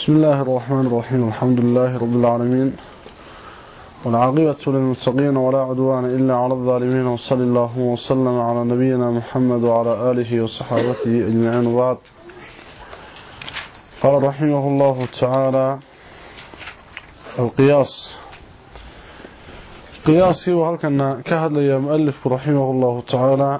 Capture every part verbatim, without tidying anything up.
بسم الله الرحمن الرحيم. الحمد لله رب العالمين، والعاقبة للمتقين ولا عدوان إلا على الظالمين، وصلى الله وسلم على نبينا محمد وعلى آله وصحابته أجمعين. وبعد، قال رحمه الله تعالى: القياس. قياسي وهل كان كهد لي مؤلف رحمه الله تعالى.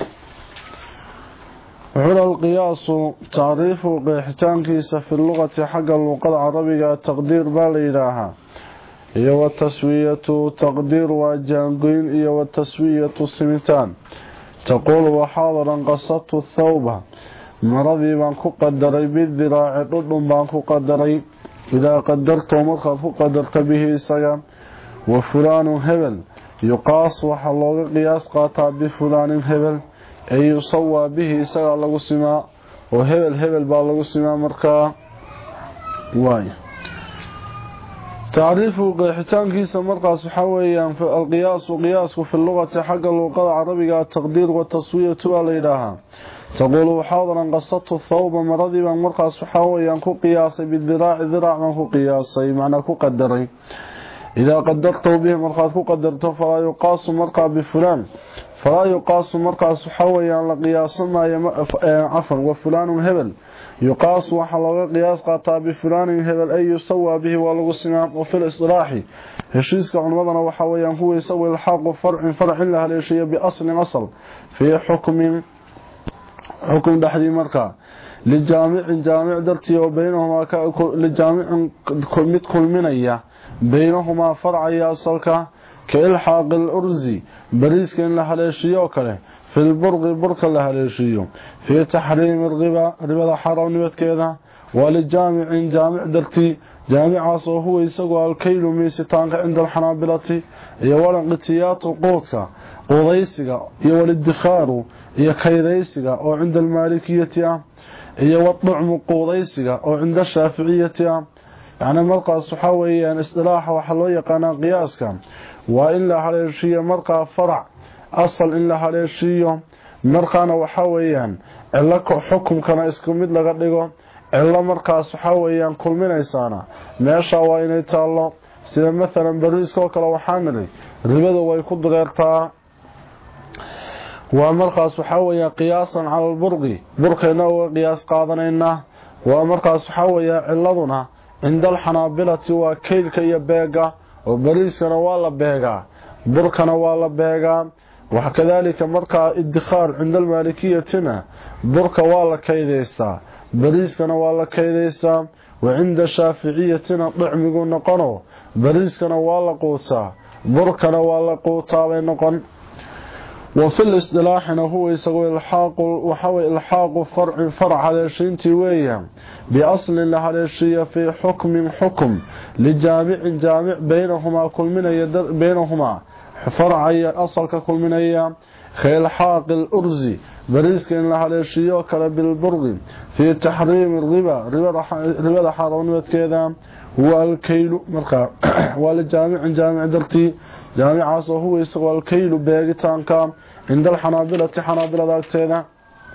وعلى القياس تعريف قيحتان كيس في اللغة حق اللغة العربية تقدير بالإلهة هي والتسوية تقدير وجانقين هي والتسوية سمتان. تقول وحاضرا قصدت الثوب مرضي بانكو قدري بالذراع ردن بانكو قدري إذا قدرت مرخف قدرت به سيا. وفلان هبل يقاس وحلوغ قياس قاطع بفلان هبل أي يصوى به سيا لغو سماء وهبل هبل بالغو سماء مركا واي. تعريف قيحتان كيس مرقص حويا في القياس وقياس في اللغة حق اللغة العربية التقدير والتصوية والإلهة. تقول حاضرا قصدت الثوب مرضي مرقص حويا كو قياسي بالذراع ذراع من كو قياسي معنى كو قدري. إذا قدرته به مرقص كو قدرته فلا يقاس مرقى بفلان فلا يقاس مرقص حويا لقياس ما يم... عفوا وفلان هبل يقاس وحلوغ قياس قاطع بفلان هبل أي يسوى به ولغو السمام. وفي الإصطلاح هشيسك عنوضنا وحويا هو يسوي الحاق فرع فرع لها ليشي بأصل أصل في حكم حكم دحدي مرقى للجامع جامع درتي وبينهما ك... للجامع كل كل منية بينهما فرع ياصلك كإلحاق الأرزي بريسك إن لها ليشي وكله في البرغ برك لها ليشيو في تحريم الربا ربا حرام نبت كذا. وللجامع جامع درتي جامع هو يسقى الكيلو ميستان عند الحنابلة يولا قتيات قوتك قضيسك يوللدخار يكيديسك أو عند المالكية يوطعم قضيسك أو عند الشافعية. يعني مرقى الصحاوية اصطلاح وحلوية قناة قياسك وإلا هليشية مرقى فرع أصل إن لها ليشيو مرقانا وحاويان إلا حكم كان اسكو مد لغا دغو إلا مرقاس وحاويان كل من إيسانا ماشا وإني تالله سيدا مثلا بريسكو كلا وحانلي ربادو ويكود غيرتا. ومرقاس وحاويان قياسا على البرغي برقينا وقياس قادنينا. ومرقاس وحاويان علادنا عند الحنابلة وكيلك يبيغا وبريسكنا والا بيغا بركنا والا بيغا. وكذلك مرقى ادخار عند المالكية بركة والا كيديسا بريسكنا والا كيديسا. وعند الشافعية طعم يقول نقنو بريسكنا والا قوتا بركنا والا قوتا بينقن. وفي الاصطلاح هو يسوي الحاق وحوي الحاق فرع فرع على شينتي ويا بأصل لها للشيء في حكم حكم لجامع جامع بينهما كل من يدر بينهما فرعي أصلك كل من أيام خيل حاق الأرزي بريسك إن لها ليشيو كلا بالبرغ في تحريم الربا ربا حرام كذا. هو الكيل مرقى والجامع جامع درتي جامع عاصه هو يسوى الكيل باقتان كام عند الحنابلة حنابلة داكتنا.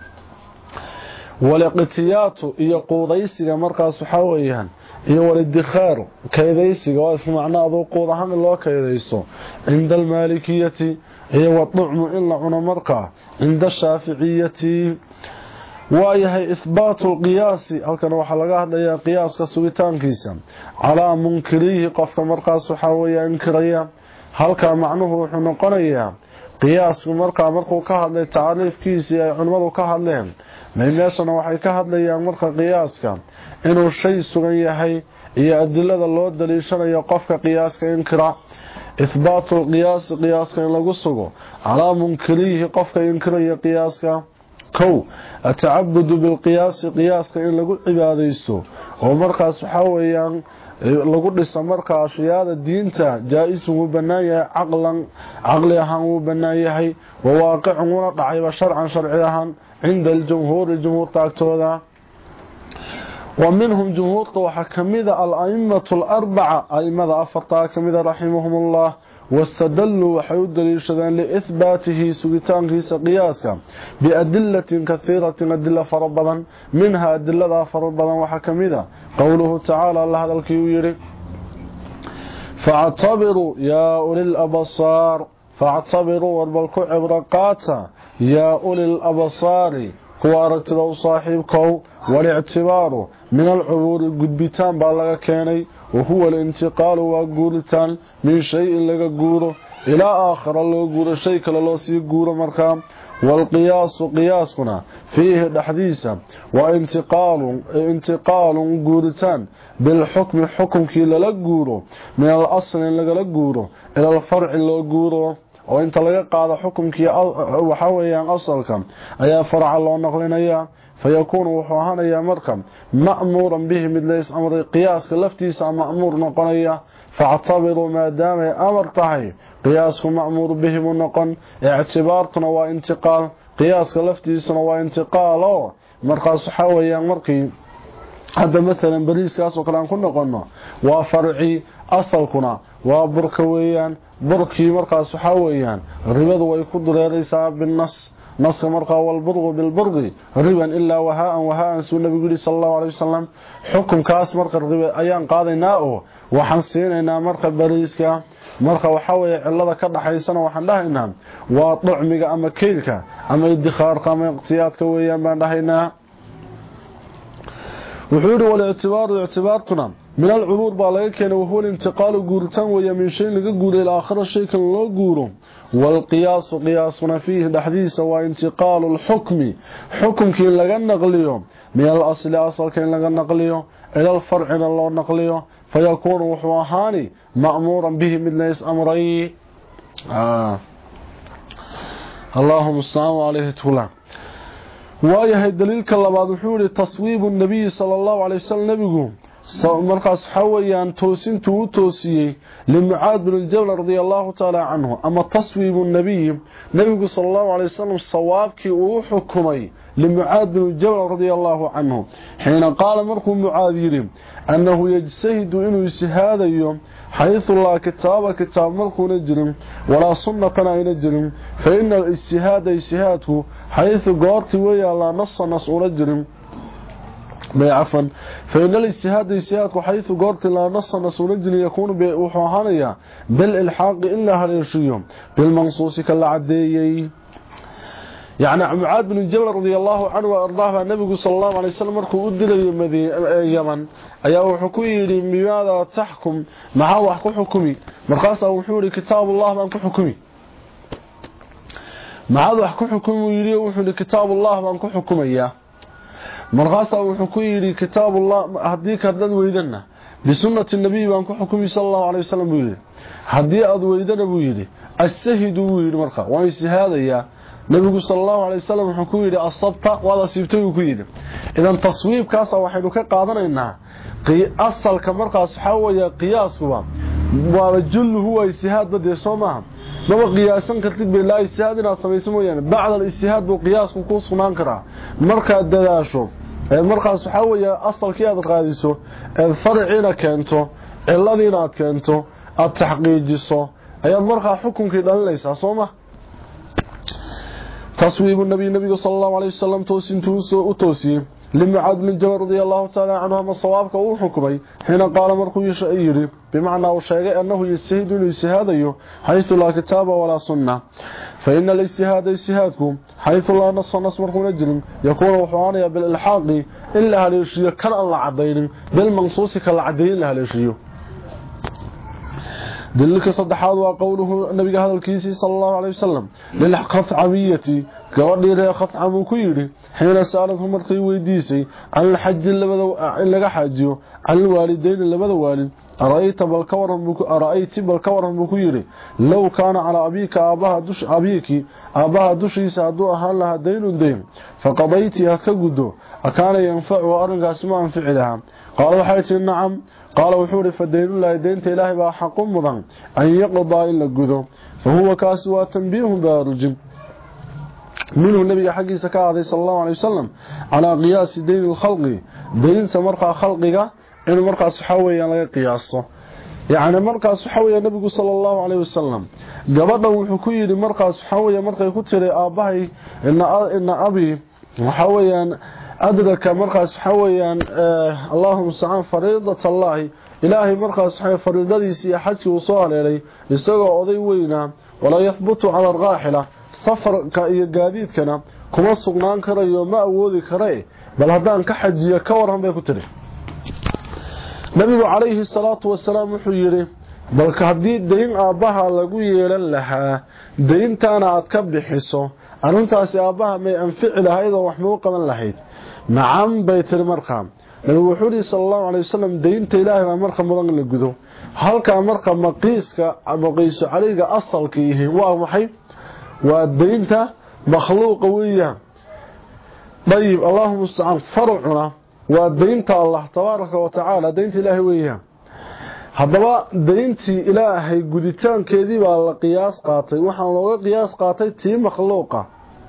ولقتيات يقوضيسك مرقى صحاويا iyo walidkhaar kaydaysiga waa isku macnaado qood ahaan loo kaydayso عند المالكية هي والطعم إلا عنا مرقى عند الشافعية. وهي إثبات القياس هل كان waxa laga hadlaya qiyaaska sugitaankiisa على منكريه qofka markaa saxaawaya inkiraya. halka macnuhu wuxuu noqonayaa qiyaasku markaa markuu ka hadlay taariifkiisa ay culimadu ka hadleen meeshana waxay ka hadlayaan marka qiyaaska inuu shay sugan yahay iyo adilada loo daliishanayo qofka qiyaaska inkira. إثبات القياس قياسك إن lagu sugo على منكريه qofka inkiraya qiyaaska. كو التعبد بالقياس قياسك إن lagu cibaadeysto oo markaas waxa weeyaan lagu dhisa markaa ashyaada diinta jaa'is uu banaan yahay aqlan aqli ahaan uu banaan yahay wa waaqicun wa dhacay sharcan sharci ahaan عند الجمهور الجمهور تاكتودا. ومنهم جمهور وحكميدا الأئمة الأربعة أئمة أفرطا كميدا رحمهم الله واستدلوا وحيود دليشدان لإثباته سجتان كيس قياسا بأدلة كثيرة أدلة فربضا منها أدلة فربضا وحكمدا قوله تعالى الله هذا الكيويري فاعتبروا يا أولي الأبصار فاعتبروا واربلكوا عبرقاتا يا أولي الأبصار كوا أرتدوا صاحبكو والاعتبار من العبور القدبتان بالغا كاني وهو الانتقال وقورتان من شيء لغا قوره إلى آخر لغا قوره شيء كلا سي قوره مركام والقياس قياسنا فيه الحديثة وانتقال انتقال قورتان بالحكم حكم كي لغا من الأصل لغا قوره إلى الفرع لغا قوره oo inta laga qaado xukunkii waxa weeyaan asalka ayaa farca loo naqlinaya fayakunu wuxuu ahaanaya markan ma'muuran bihi mid leys amri qiyaaska laftiisa ma'muur noqonaya fa'tabiru maadaama amar tahay qiyaasku ma'muur bihi noqon i'tibaartuna waa intiqaal qiyaaska laftiisuna waa intiqaalo markaas waxa weeyaan markii hadda mesela bariiskaas oo kale aan ku noqono waa farci asalkuna waa burka weeyaan burkii markaas waxa weeyaan ribadu way ku dureeraysaa binas naska markaa wal burgu bil burgi riban illa wahaan wahaan suu nabiga sallallahu alayhi wasallam xukunkaas marka riba ayaan qaadaynaa oo waxaan siinaynaa marka bariiska marka waxa weeye cilada ka dhaxaysana waxaan dhahaynaa waa ducmiga ama keelka ama idkhaarka ama iqtiyaadka weeyaan baan dhahaynaa وحور والاعتبار اعتبارتنا من العبور بالغا وهو الانتقال غورتان ويا من شيء لغا غوري الى اخر شيء كان لو غورو والقياس قياسنا فيه الحديث وانتقال الحكم حكم كي لغا نقليو من الاصل اصل كان لغا نقليو الى الفرع لو نقليو فيكون وحوهاني مأمورا به من ليس امري آه. اللهم صل عليه وسلم waayahay daliilka labaad wuxuu yiri taswiibu nabiy sallallahu alayhi wasallam nabigu markaas xawayaan toosintu uu toosiyay limucaad bin al-jabal radiyallahu ta'ala anhu ama taswiibu nabiy nabigu sallallahu alayhi wasallam sawaabki uu xukumay limucaad bin al-jabal radiyallahu anhu حين قال markuu mucaad yiri annahu yajsahidu inuu ishhaadayo حيث الله كتاب كتاب مركون جرم ولا سنة أين جرم فإن الاجتهاد اجتهاده حيث قارت ويا لا نص نص جرم عفوا فإن الاجتهاد اجتهاده حيث قارت لا نص نص جرم يكون بوحوهانيا بالإلحاق إلا هالرشيوم بالمنصوص كالعديي يعني معاذ بن الجبل رضي الله عنه وارضاه النبي صلى الله عليه وسلم markuu u dilay Yaman ayaa wuxuu ku yiri miyaada taxkum maxaa wax ku xukumi markaas wuxuu yiri kitaabullah baan ku xukumi maxaa wax ku xukumi yiri wuxuu yiri kitaabullah baan ku xukumaya markaas wuxuu ku yiri kitaabullah hadii ka dad weydana bi sunnati nabi baan ku xukumi sallallahu alayhi wasallam yiri hadii aad weydana buu yiri as-sahidu yiri markaa waa ishhaadaya nabigu sallallahu alayhi wasallam wuxuu ku yiri asabta wada siibtay ku yiri idan taswiibkaas waxaynu ka qaadanaynaa asalka markaas waxa weeye qiyaaskuba waa jullu huwa ijtihaad bade Soomaa ma qiyaasan kartid bilaa ijtihaad ina sameeyso mooyaan bacda al-ijtihaad buu qiyaasku ku sugnaan karaa marka dadaasho markaas waxa weeye asalkii aad qaadiso ee farciina keento ciladiina aad keento aad taxqiijiso ayaa markaa xukunkii dhalinaysa Soomaa تصويب النبي النبي صلى الله عليه وسلم توسنتوسو وتوسي لمعاذ بن جبل رضي الله تعالى عنه ما صوابك وحكمي حين قال مرخو يشيري بمعنى وشيء انه يجتهد الاجتهاد حيث لا كتاب ولا سنه فان الاجتهاد اجتهادكم حيث لا نص نص مرخو نجر يكون وحوانيا بالالحاق الا هل يشيء كان الله عدين بالمنصوص كالعدين لها يشيء دلك صدحاد وقوله النبي هذا الكيسي صلى الله عليه وسلم للحقف عميتي قواني خف عمو كيري حين سألته مرقي ويديسي عن الحج اللي حاجيه عن الوالدين اللي بدا والد أرأيت بالكورن بكو أرأيت بالكورن بكيري لو كان على أبيك أباها دش أبيك أباها دشي سادو أهان لها دين دين فقضيتها كقدو أكان ينفع وأرنقى سماء فعلها قالوا حيث نعم قال وحوري فدين الله دينت إلهي بها حق مضان أن يقضى إلا قدو فهو كاسوا تنبيه بارجم منه النبي حقي سكاة صلى الله عليه وسلم على قياس دين الخلق دين مرقى خلقك إنه مرقى صحاوي على قياسه يعني markaas waxa weeye nabigu sallallahu alayhi wasallam gabadhan wuxuu ku yiri markaas waxa weeye markay ku tiray aabahay inna inna abi waxa weeyaan adraka markaas waxa weeyaan Allahumma sa'an fariidatallahi ilaahi markaas waxa fariidadiisa iyo xajki uu soo haleelay isagoo oday weyna wala yathbutu ala ar-raahila safarka iyo gaadiidkana kuma sugnaan karayo ma awoodi karay bal hadaan ka xajiyo ka waran bay ku tiray nabigu calayhi salaatu wasalaam wuxuu yiri balka hadii deyn aabaha lagu yeelan lahaa deyntaana aad ka bixiso arintaasi aabaha may anfici lahayd oo wax muu qaban lahayd nacam bay tir marqam nabigu wuxuu yiri sallallahu alayhi wasallam deynta ilaahay ma marqa mudan la gudo halka marqa maqiiska abaqiisu caliga asalkiihi waa maxay waa deynta makhluuqa weeyaan dayib allahumma musta'an far'una waa deynta Allah tabaaraka wa ta'ala deynta ilaahay weeyaan hadaba deyntii ilaahay guditaankeedii baa la qiyaas qaatay waxaan looga qiyaas qaatay tii makhluuqa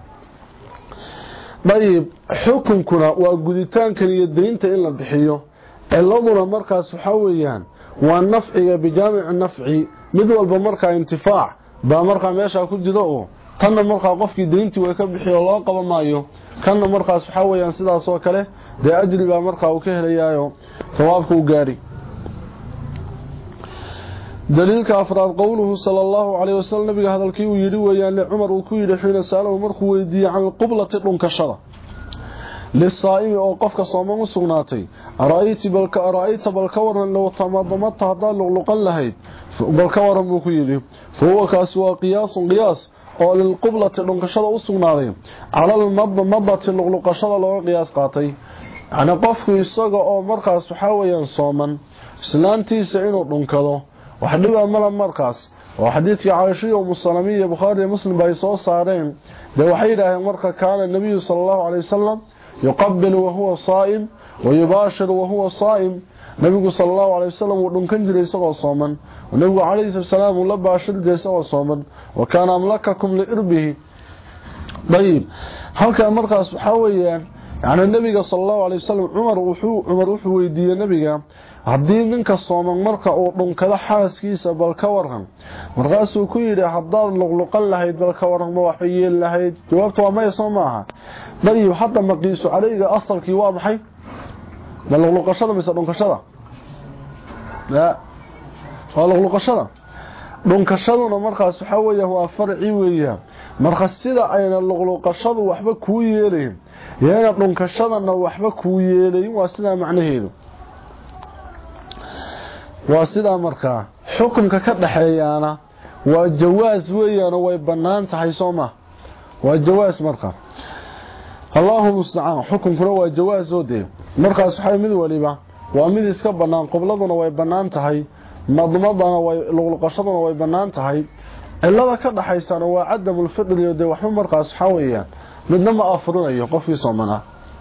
dayib xukunkuna waa guditaankan iyo deynta in la bixiyo ciladuna markaas waxa weeyaan waa nafciga bijaamic nafci mid walba markaa intifaac baa markaa meesha ku jiro oo tanna markaa qofkii deyntii way ka bixiyo loo qaban maayo kanna markaas waxa weeyaan sidaas oo kale de ajri baa markaa uu ka helayaayo thawaabku u gaari daliilka afraad qowluhu sallallahu alayhi wasallam nabiga hadalkii uu yiri weeyaan Umar uu ku yiri xiina saalaw markuu weydiiyay can qiblati dhunkashada lisaa'imi oo qofka sooman u sugnaatay araayiti balka araayita balka waran loo tamadamata hadaa luqluqan lahayd balka waran buu ku yiri foo kaas waa qiyaasun qiyaas oo lil qiblati dhunkashada u sugnaaday ala al madmadati luqluqashada loo qiyaas qaatay ana qofku isaga oo markaas waxa weeyaan sooman islaantiisa inuu dhunkado wax dhiba mala markaas oo xadiidkii Aisha iyo Muslimiyya Bukhari iyo Muslim bay soo saareen de waxay yiraahdeen marka kaana nabiga sallallahu alayhi wasallam yuqabbilu wa huwa saa'im wa yubashiru wa huwa saa'im nabiga sallallahu alayhi wasallam uu dhunkan jiray isagoo sooman nabiga alayhi salaam uu la baashir jiray isagoo sooman wa kaana amlakakum li irbihi dayib halka markaas waxa weeyaan يعني النبي صلى الله عليه وسلم عمر وحو عمر وحو ويديه نبيga hadii ninka sooman marka uu dhunkada xaaskiisa bal ka waran markaas uu ku yiri haddaad luqluqan lahayd bal ka waran ma wax yeel lahayd jawaabtu waa ma soomaha bari hadda maqiisu caliga asalkii waa maxay bal luqluqashada mise dhunkashada la waa luqluqashada dhunkashaduna markaas waxa weeyaan waa farci weeyaan marka sida ayna luqluqashadu waxba ku yeeleen yana dhunkashadana waxba ku yeelayn waa sida macnaheedu waa sida marka xukunka ka dhaxeeyana waa jawaas weeyaan way banaan tahay sooma waa jawaas marka Allahu musta'an xukunkuna waa jawaas oo deey markaas waxa mid waliba waa mid iska banaan qibladuna way banaan tahay madmadana way luqluqashaduna way banaan tahay ilada ka dhaxaysana waa cadamul fidr iyo de waxba markaas waxa weeyaan midna ma afurinayo qofkii soomana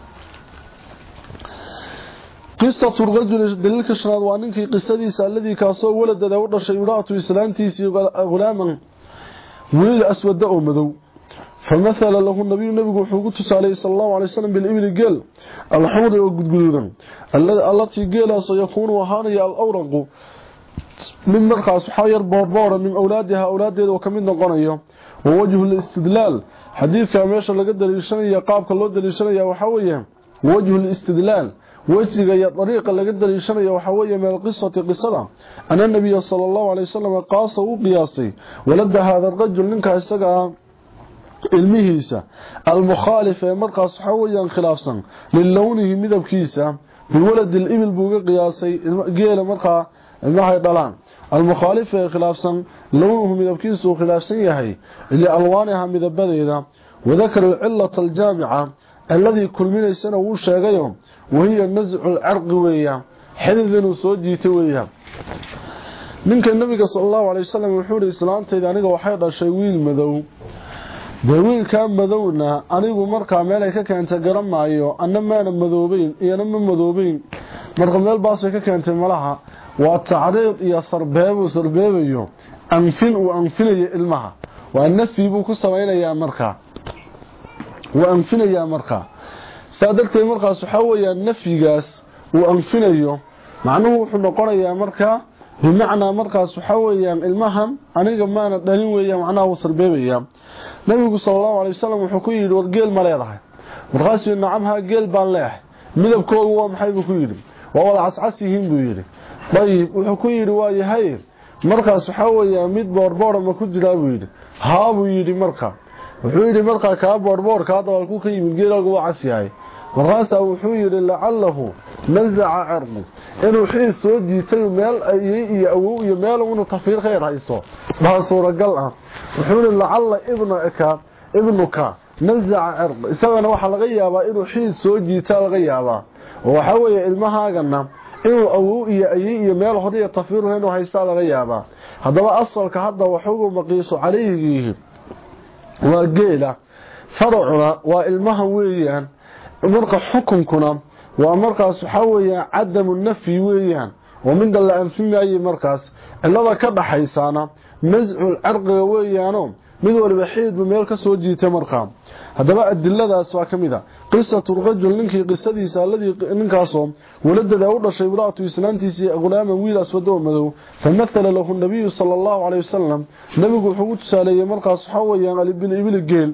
qissatu rajul dalilka shanaad waa ninkii qisadiisa alladii kaasoo waladada u dhashay uraatu islaantiisii gulaaman wiil aswada oo madow famathala lahu nabiy nabigu wuxuu ku tusaalay sallallahu alayhi wasallam bil ibli gal al-humr oo gudgududan allati geelaas yakuunu wahanaya al-awraqu min markaas waxa yar boorboora min awlaadiha awlaadeeda oo kamid noqonayo wajhu al-istidlal xadiidka meesha laga daliishanayo qaabka loo daliishanayo waxa weeye wajhu al-istidlal wajiga iyo dariiqa laga daliishanayo waxa weeye meel qisati qisada ana nabiy sallallahu alayhi wasallam qaasa uu qiyaasay walada hada rajul ninka isaga ilmihiisa al-mukhalif ee markaas waxa weeyaan khilaafsan lilawnihi midabkiisa biwalad al-ibil buuga qiyaasay geela markaa ilmahay dhalaan المخالف خلافا لونه مدبكيسو خلافسن yahay ili alwaanaha midabadeeda wadakar العلة الجامعة الذي كل من سنه uu sheegayo وهي نزع العرق weeya xididinu soo jiitay weeya ninka nabiga sallallahu alayhi wasallam wuxuu islaantayda aniga waxay dhashay wiil madow wiilka madowna anigu markaa meel ay ka keentay garamaayo annamaana madoobayn iyana ma madoobayn marka meel baas ay ka keentay malaha waa taariid iyo sarbeebo sarbeebayo anfin uu anfinayo ilmaha waa nafi buu ku sameeynaya marka waa anfinaya marka saadaltay markaas waxa weeyaan nafigaas uu anfinayo macnuhu wuxuu noqonayaa marka bimacnaa markaas waxa weeyaan ilmahan aniga maana dhalin weeyaan macnaha wasal beebaya nabigu sallallahu alayhi wasallam wuxuu ku yiri war geel ma leedahay markaas nacamha geel baan leeyahay midabkoodu waa maxay buu ku yiri waa wada cascasihiin buu yiri dayib wuxuu ku yiri waa yahay markaas waxa weeyaan mid boorboor ma ku jira buu yiri haa buu yiri markaa wuxuu yiri markaa ka boorboor ka dawal ku ka yimid geelku waa cas yahay markaas wuxuu yiri la'allahu naza'a arqi inuu xii soo jiitay meel ay iyo awow iyo meel uu tafiir khayr hayso baa suuragal ah wuxuu yiri la'alla ibnuka ibnuka naza'a arqi isagana waxa laga yaabaa inuu xii soo jiitay laga yaabaa waxa weeye ilmahaagana inuu awow iyo ay iyo meel horiya tafiir inuu haysto laga yaabaa hadaba asalka hadda wuxuu maqiiso calayhi waa geela farcuna waa ilmaha weeyaan marka xukunkuna waa markaas waxa weeyaan cadamu nafi weeyaan oo min dal anfimaay markaas cilada ka dhaxaysana naz'ul arqiga weeyaano mid waliba xiid meel ka soo jiitay markaa hadaba adiladaas waa kamida qisatu rajul ninkii qisadiisa alladii ninkaasoo waladada u dhashay walaatu islaantiisii gulaama wiil aswado madow famathala lahu nabiy sallallahu alayhi wasallam nabigu wuxuu tusaaleeyay markaas waxa weeyaan alibil ibil geel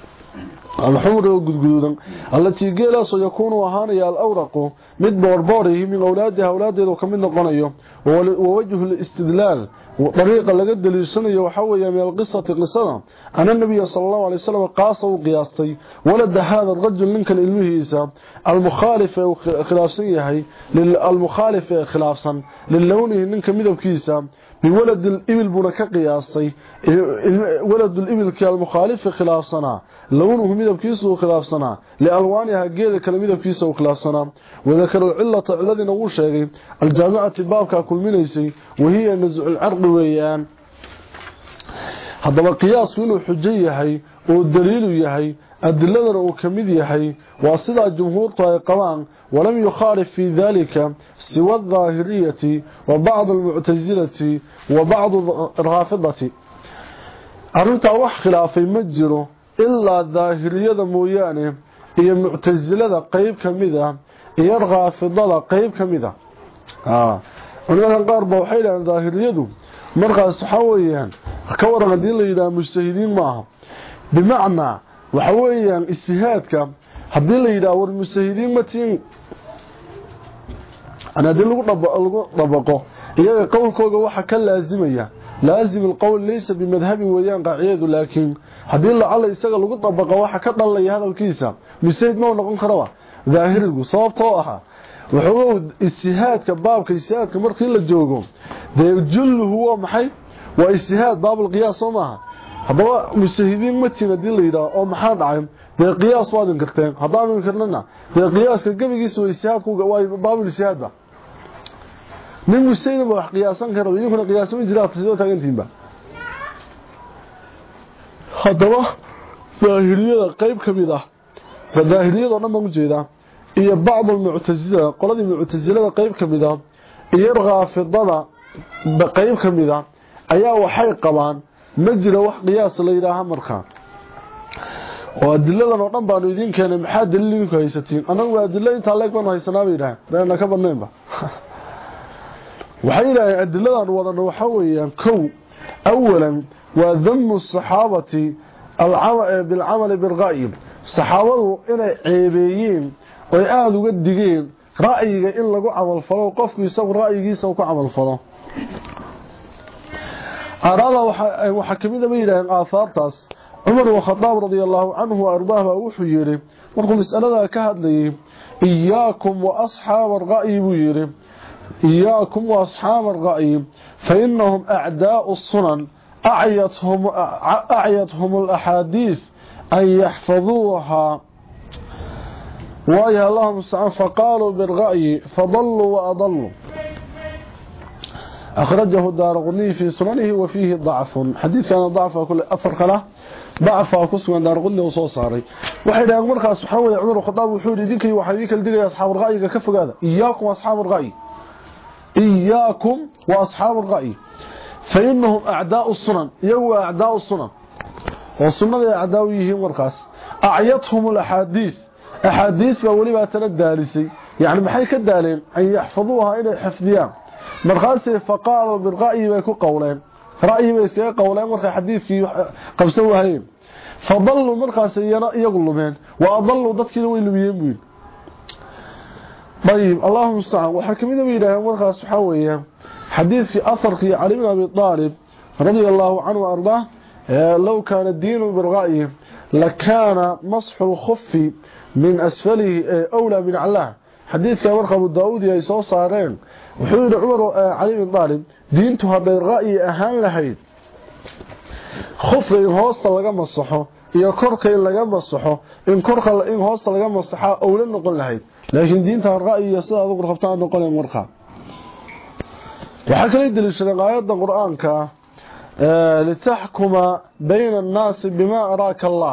الحمر وغدغودن التي جيلاس يكون وهانيا الاورق مد بوربوري من اولادها اولاديده كمid noqonayo ووجه الاستدلال وطريقه laga daliishanayo waxa weeye meel qisati qisada ana nabiga sallallahu alayhi wasallam qaasa u qiyaastay walada hada rajul ninkan ilmihiisa al-mukhalif khilaafsan yahay lil al-mukhalif khilaafsan lilawnihi ninka midabkiisa بولد الإبل بنا قياسي ولد الإبل كالمخالف خلاف سنة لونه ميدب كيسو خلاف سنة لألوانها قيدة كالميدب كيسو خلاف سنة وذكر العلة الذي نقول شيء الجامعة بابك كل منيسي وهي نزع العرق ويان هذا القياس منه حجية هي والدليل يهي الدليل وكمد يهي وصدى الجمهور طائقان ولم يخالف في ذلك سوى الظاهرية وبعض المعتزلة وبعض الرافضة أرنتا وح خلافي مجره إلا الظاهرية مويانه هي المعتزلة قيب كمذا هي الرافضة قيب كمذا آه ونحن نقارب وحيلا عن ظاهرية مرقى صحويا كورا مدين إلى مجتهدين معهم بمعنى وحويا استهادك haddii la yiraahdo war musahidiin ma tiin ana dil lagu dabaqo iyaga qowlkooda waxa ka laazimaya laazim alqawl laysa bimadhhabi wayaan qaaciyadu laakiin haddii la cala isaga lagu dabaqo waxa ka dhalaya hadalkiisa musahid ma noqon karo daahirigu sababtoo ah wuxuu istihaadka baabka istihaadka markii la joogo de jullu huwa maxay waa istihaad baabul qiyaas oo maaha hadaba musahidiin ma tiin hadii la yiraahdo oo maxaa dhacay de qiyaas waadin karteen hadaan karnana de qiyaaska gabigiisa way siyaad ku way baabul siyaadba nin musayna wax qiyaasan karo iyaguna qiyaasan jiraa soo taagantiinba hadaba daahiriyada qayb kamid ah daahiriyada dhan ma jeeda iyo bacd mu'tazila qoladii mu'tazilada qayb kamid ah iyo raafidada qayb kamid ah ayaa waxay qabaan ma jira wax qiyaas la yiraahdo markaa oo adiladan oo dhan baan idin keenay maxaa daliilku haysatiin anagu waa adilada inta leeg baan haysanaa baydaa baan ka badnaynba waxay ilaahay adiladan wadana waxa weeyaan kow awalan waa dhamm as-sahabati al-amal bil-amal bil-ghaib saxaabadu inay ceebeeyeen oo aad uga digeen ra'yiga in lagu amal falo qofku isagu ra'yigiisa ku amal falo arada waxa kamid ah ilaahay aafaartaas عمر وخطاب رضي الله عنه وأرضاه وحيره مركم مسألة كهدلي إياكم وأصحاب الرأي ويره إياكم وأصحاب الرأي فإنهم أعداء السنن أعيتهم, أعيتهم الأحاديث أن يحفظوها ويا اللهم استعان فقالوا بالرأي فضلوا وأضلوا أخرجه الدارقطني في سننه وفيه ضعف حديث كان ضعف كل أفرق له ضعف كسوان دارقطني وصو صاري waxay dhahan markaas waxa weey Umar Khadaab wuxuu idinkay waxa idin kala digay asxaab ra'yiga ka fogaada iyaakum asxaab ra'yi iyaakum wa asxaab ra'yi فإنهم أعداء السنن يوا أعداء السنن والسنن أعداء yihiin markaas أعيتهم الأحاديث أحاديث ولي با تلدالسي يعني maxay ka daaleen ay yaxfaduha inay xifdiyaan markaas faqaalu bil ra'yi way ku qowleen ra'yi way iska qowleen marka xadiidkii qabsan waayeen fadallu markaas iyagu lumeen wa adallu dadkii way lumiyeen buu طيب اللهم استعان waxa kamida weeyaan markaas waxa weeyaan xadiidkii afarkii Ali ibn Abi Talib radiyallahu anhu arda law kana diinu bil ra'yi lakana masxu al-khuff min asfalihi awla min Allah xadiidka warqa Abu Daawud ay soo saareen wuxuu yiri Umar Ali ibn Talib diintu haday ra'yi ahaan lahayd khufri hoosta laga masaxo iyo korka laga masaxo in korka in hoosta laga masaxo awla noqon lahayd laakiin diinta ra'yi sida aad ugu qabtaan noqonay marqa waxa kale daliishada aayada quraanka ee litahkuma bayna an-nas bima araka Allah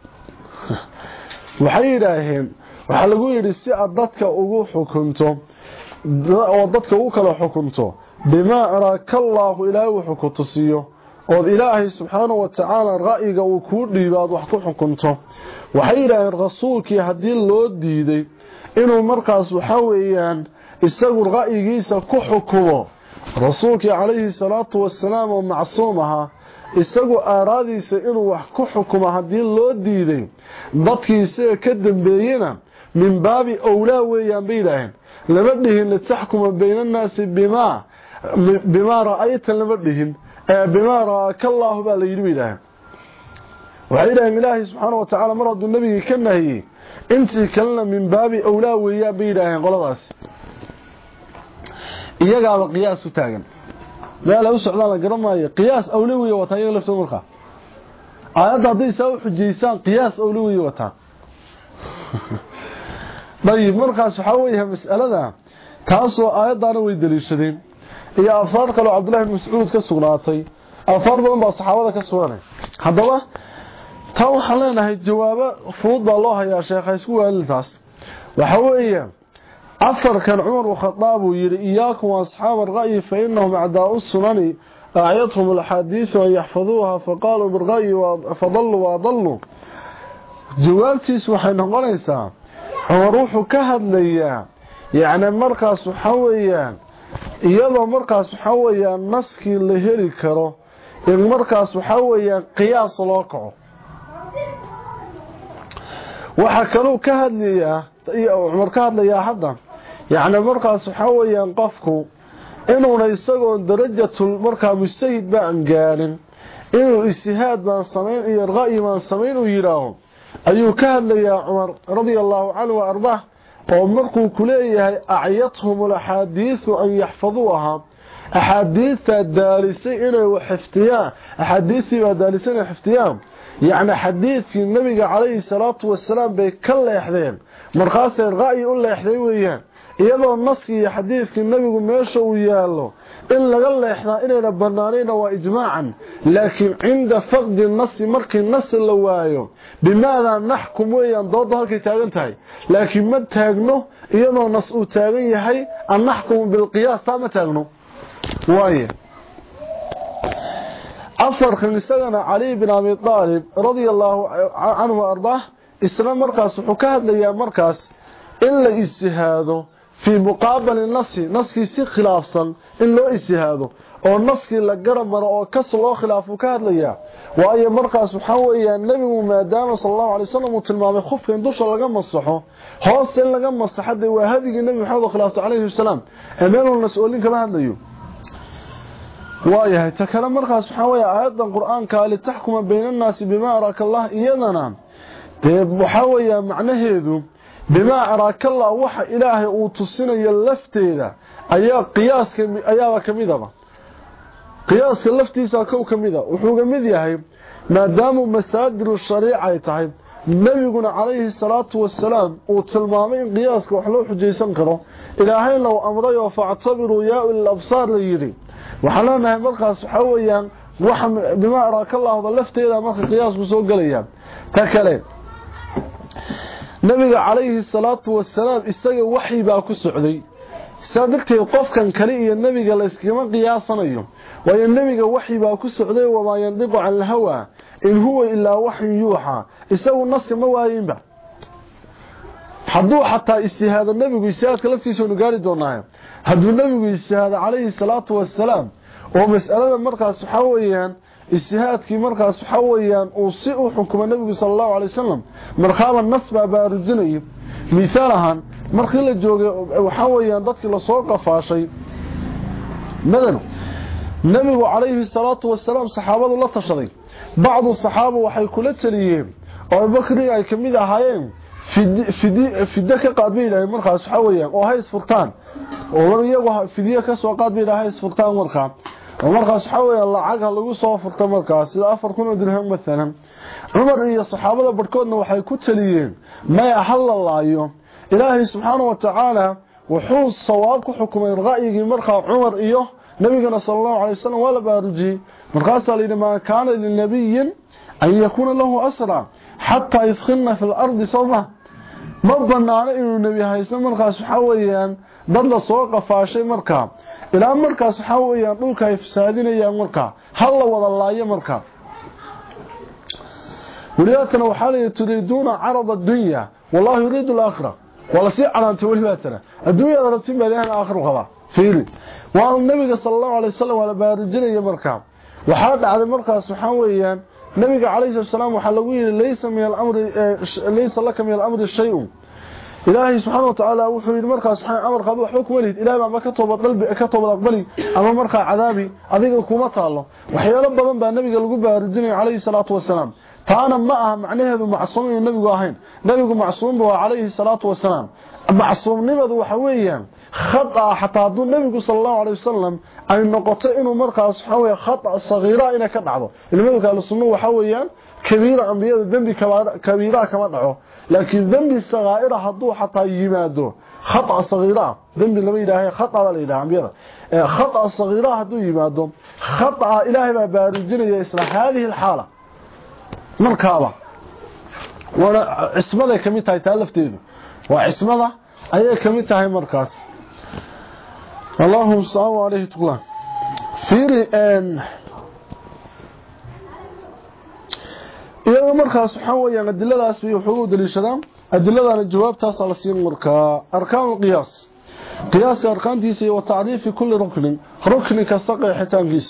waxay yiraahdeen waxa lagu yiri si aad dadka ugu xukunto oo dadka ugu kala xukunto bima araka Allah ilaahi wuxuu ku tusiyo oo ilaahi subhanahu wa ta'ala ra'yiga uu ku dhiibaad wax ku xukunto waxay yiraahdeen rasuulkii hadii loo diiday inuu markaas waxa weeyaan isagu ra'yigiisa ku xukumo rasuulkii calayhi salaatu wassalaam oo macsuumaha isagu aaraadiisa inuu wax ku xukumo hadii loo diiday dadkiisa ka dambeeyana min baabi awlaa weeyaan beeyaan lama dhihin taxkuma bayna an-naas bima bima ra'ayta lama dhihin bima ra'aka Allah baa la yiri weeyaan waxay ilaahay subhanahu wa ta'ala maradu nabiga ka nahiyay intii kalena min baabi awlaa weeyaan beeyaan qoladaas iyaga waa qiyaas u taagan meel ay u socdaan la garamaayo qiyaas awlawiye wata iyaga lafta marka aayada hadii soo xujeysaan qiyaas awlawiye wata dayib markaas waxa weeye mas'alada taasoo aayadana way daliishadeen iyo afaar kale Abdullah ibn Mas'ud ka sugnaatay afaar badan baa saxaabada ka suganay hadaba taa waxa leenahay jawaabo fudud baa loo hayaa sheekh isku weelintaas waxa weeye أفر كان عمر وخطاب يري إياكم وأصحاب الرأي فإنهم أعداء السنن أعيتهم الحديث ويحفظوها فقالوا بالرأي فضلوا وأضلوا جوابتي سوحين قليسا وروح كهب ليا يعني مركز حويا إيضا مركز حويا نسكي اللي هري كرو المركز حويا قياس الواقع وحكروا كهب ليا عمر كهب ليا حدا يعني markaas waxa weeyaan qofku inuu isagoo darajatul marka mujtahid baan gaarin inuu ijtihaad baan sameyn iyo ra'yi baan sameyn u yiraaho ayuu ka hadlayaa Umar radiyallahu anhu wa ardah oo markuu kuleeyahay a'yatuhum al-ahadith an yahfazuha ahaditha daalisay inay waxftiyaan ahadithi waa daalisay inay xaftiyaan يعني xadiidkii nabiga calayhi salaatu wasalaam bay ka leexdeen markaas ra'yi u leexday weeyaan iyadoo naski iyo xadiidkii nabigu meesha uu yaalo in laga leexdaa inayna banaanayna waa ijmaacan laakiin cinda faqdi nasi markii nas la waayo bimaada naxkum weeyaan doodo halkay taagan tahay laakiin ma taagno iyadoo nas uu taagan yahay an naxkum bil qiyaas ma taagno waaye أفر خمسنا علي بن أبي طالب رضي الله عنه وأرضاه إسلام مركز وحكاة ليا مركز إلا إجتهاده في مقابل النص نص سي خلافا إلا إجتهاده أو النص اللي قرب مرة أو كسر الله خلاف وكاة ليا وأي مركز وحاوئي النبي ما دام صلى الله عليه وسلم وتلمامي خف يندوش لقم الصحة خاصة لقم الصحة وهذه النبي محمد خلافته عليه السلام أمانه المسؤولين كما هذا اليوم waayahay ta kala markaas waxa weeye aayadan quraanka ay taxkuma baynannaas bima araka Allah iyadana deeb waxa weeye macnaheedu bima araka Allah waxa ilaahay uu tusinayo lafteeda ayaa qiyaaska ayaa kamidaba qiyaaska laftiisa ka kamida wuxuu kamid yahay maadaama masaajiru shariica ay tahay nabiguna calayhi salaatu wassalaam uu tilmaamay in qiyaaska wax loo xujeysan karo ilaahay law amray oo fa'tabiru ya ul absar la yiri waxaana markaas waxa weeyaan waxa bima araka Allah lafteeda marka qiyaasku soo galayaan ta kale nabiga calayhi salaatu wassalaam isaga wixii baa ku socday saadagtay qofkan kale iyo nabiga la iskama qiyaasanayo waayo nabiga wixii baa ku socday wama yandiqu an hawa in huwa illa wahyu yuha isagu naska ma waayinba haduu xataa istihaada nabigu isaga laftiisa uu gaari doonaa hadduu nabigu istihaada calayhi salaatu wasalaam oo mas'alada markaas waxa weeyaan istihaadkii markaas waxa weeyaan uu si u xukumo nabigu sallallahu alayhi wasallam marxaba nasba baarujinayo miisaalahan markii la joogay waxa weeyaan dadkii la soo qafaashay madano nabigu calayhi salaatu wasalaam saxaabadu la tashaday bacdu saxaaba waxay kula taliyeen oo bakri ay kamid ahaayeen fidda ka qaadbay markaas waxa weeyaan oo hay isfurtaan oo iyagu fidiya ka soo qaadbay hay isfurtaan markaa oo markaas waxa weeyaan lacag lagu soo furto markaas sida afar kun oo dirham mesela Umar iyo saxaabada barkoodna waxay ku taliyeen ma yahallalaayo ilaahi subhanahu wa ta'ala wuxuu sawaab ku xukumay ra'yigii markaa Umar iyo nabigana sallallahu alayhi wasallam wala baaruji markaas leeyahay ma kaana lin nabiyyin an yakuna lahu asra hatta yadkhilna fil ardi sawma ma banaana inuu nabi haysto markaas waxa weeyaan dad la soo qafaashay markaa ilaa markaas waxa weeyaan dhulka ay fasaadinayaan markaa hal la wada laayo markaa waliyaatana waxa la yiriiduna arad ad-dunya wallahi yuriidu al-akhirah wala si calaamti waliyaatana adduunyada rabtiin baa aakhir qaba fiiri waa nabiga sallallahu alayhi wasallam wala baarijinaya markaa waxa dhacday markaas waxa weeyaan nabiga calayhi salaam waxa lagu yiri laysa min al-amri laysa laka min al-amri shay'un ilaahi subhanahu wa ta'ala wuxuu yiri markaas amar qado waxba ku welid ilaahay ma ka toobad qalbi ka toobad aqbali ama markaa cadaabi adiga kuma taalo waxyaalo badan baa nabiga lagu baarijinay calayhi salaatu wasalaam taana ma aha macnaheedu macsuum inuu nabigu ahayn nabigu macsuum buu calayhi salaatu wasalaam macsuumnimadu waxa weeyaan khata hatta duu nabigu sallallahu alayhi wasallam ay noqoto inuu markaas waxa weey khata sagiira ina ka dhacdo ilmuhu kala sunno waxa weeyaan kabiira ambiyada dambi kabiira kama dhaco laakiin dambi sagiira haduu hatta yimaado khata sagiira dambi lama ilaahay khata wala ilaahay ambiyada khata sagiira haduu yimaado khata ilaahay baa baarijinaya isla hadhihi الحاله markaaba wala ismada kamid tahay taalafteedu waa ismada ayay kamid tahay markaas Allahu subhanahu alayhi tuqlan fiiri an iyo markaas waxa weeyaan adiladaas iyo wuxuu daliishadaan adiladana jawaabtaas la siin markaa arkaan qiyaas qiyaas arkaantiisa iyo taariif kulli rukn rukn kasta qeexitaankiis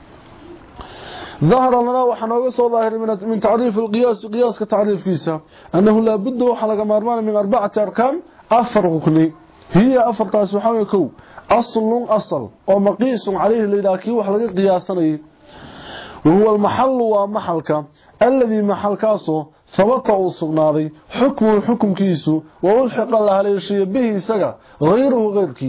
ظهر لنا وحنا سو ظاهر من من تعريف القياس قياس كتعريف كيسا انه لا بد وحلق مارمان من اربعه اركان افر ركني هي افر تاس وحوي كو اصل اصل او مقيس عليه لذاكي وح لغا قياسني وهو المحل ومحلك الذي محلكاسو ثبت وسغنادي حكم الحكم كيسو والحق الله لشيء به سغا غيره غيركي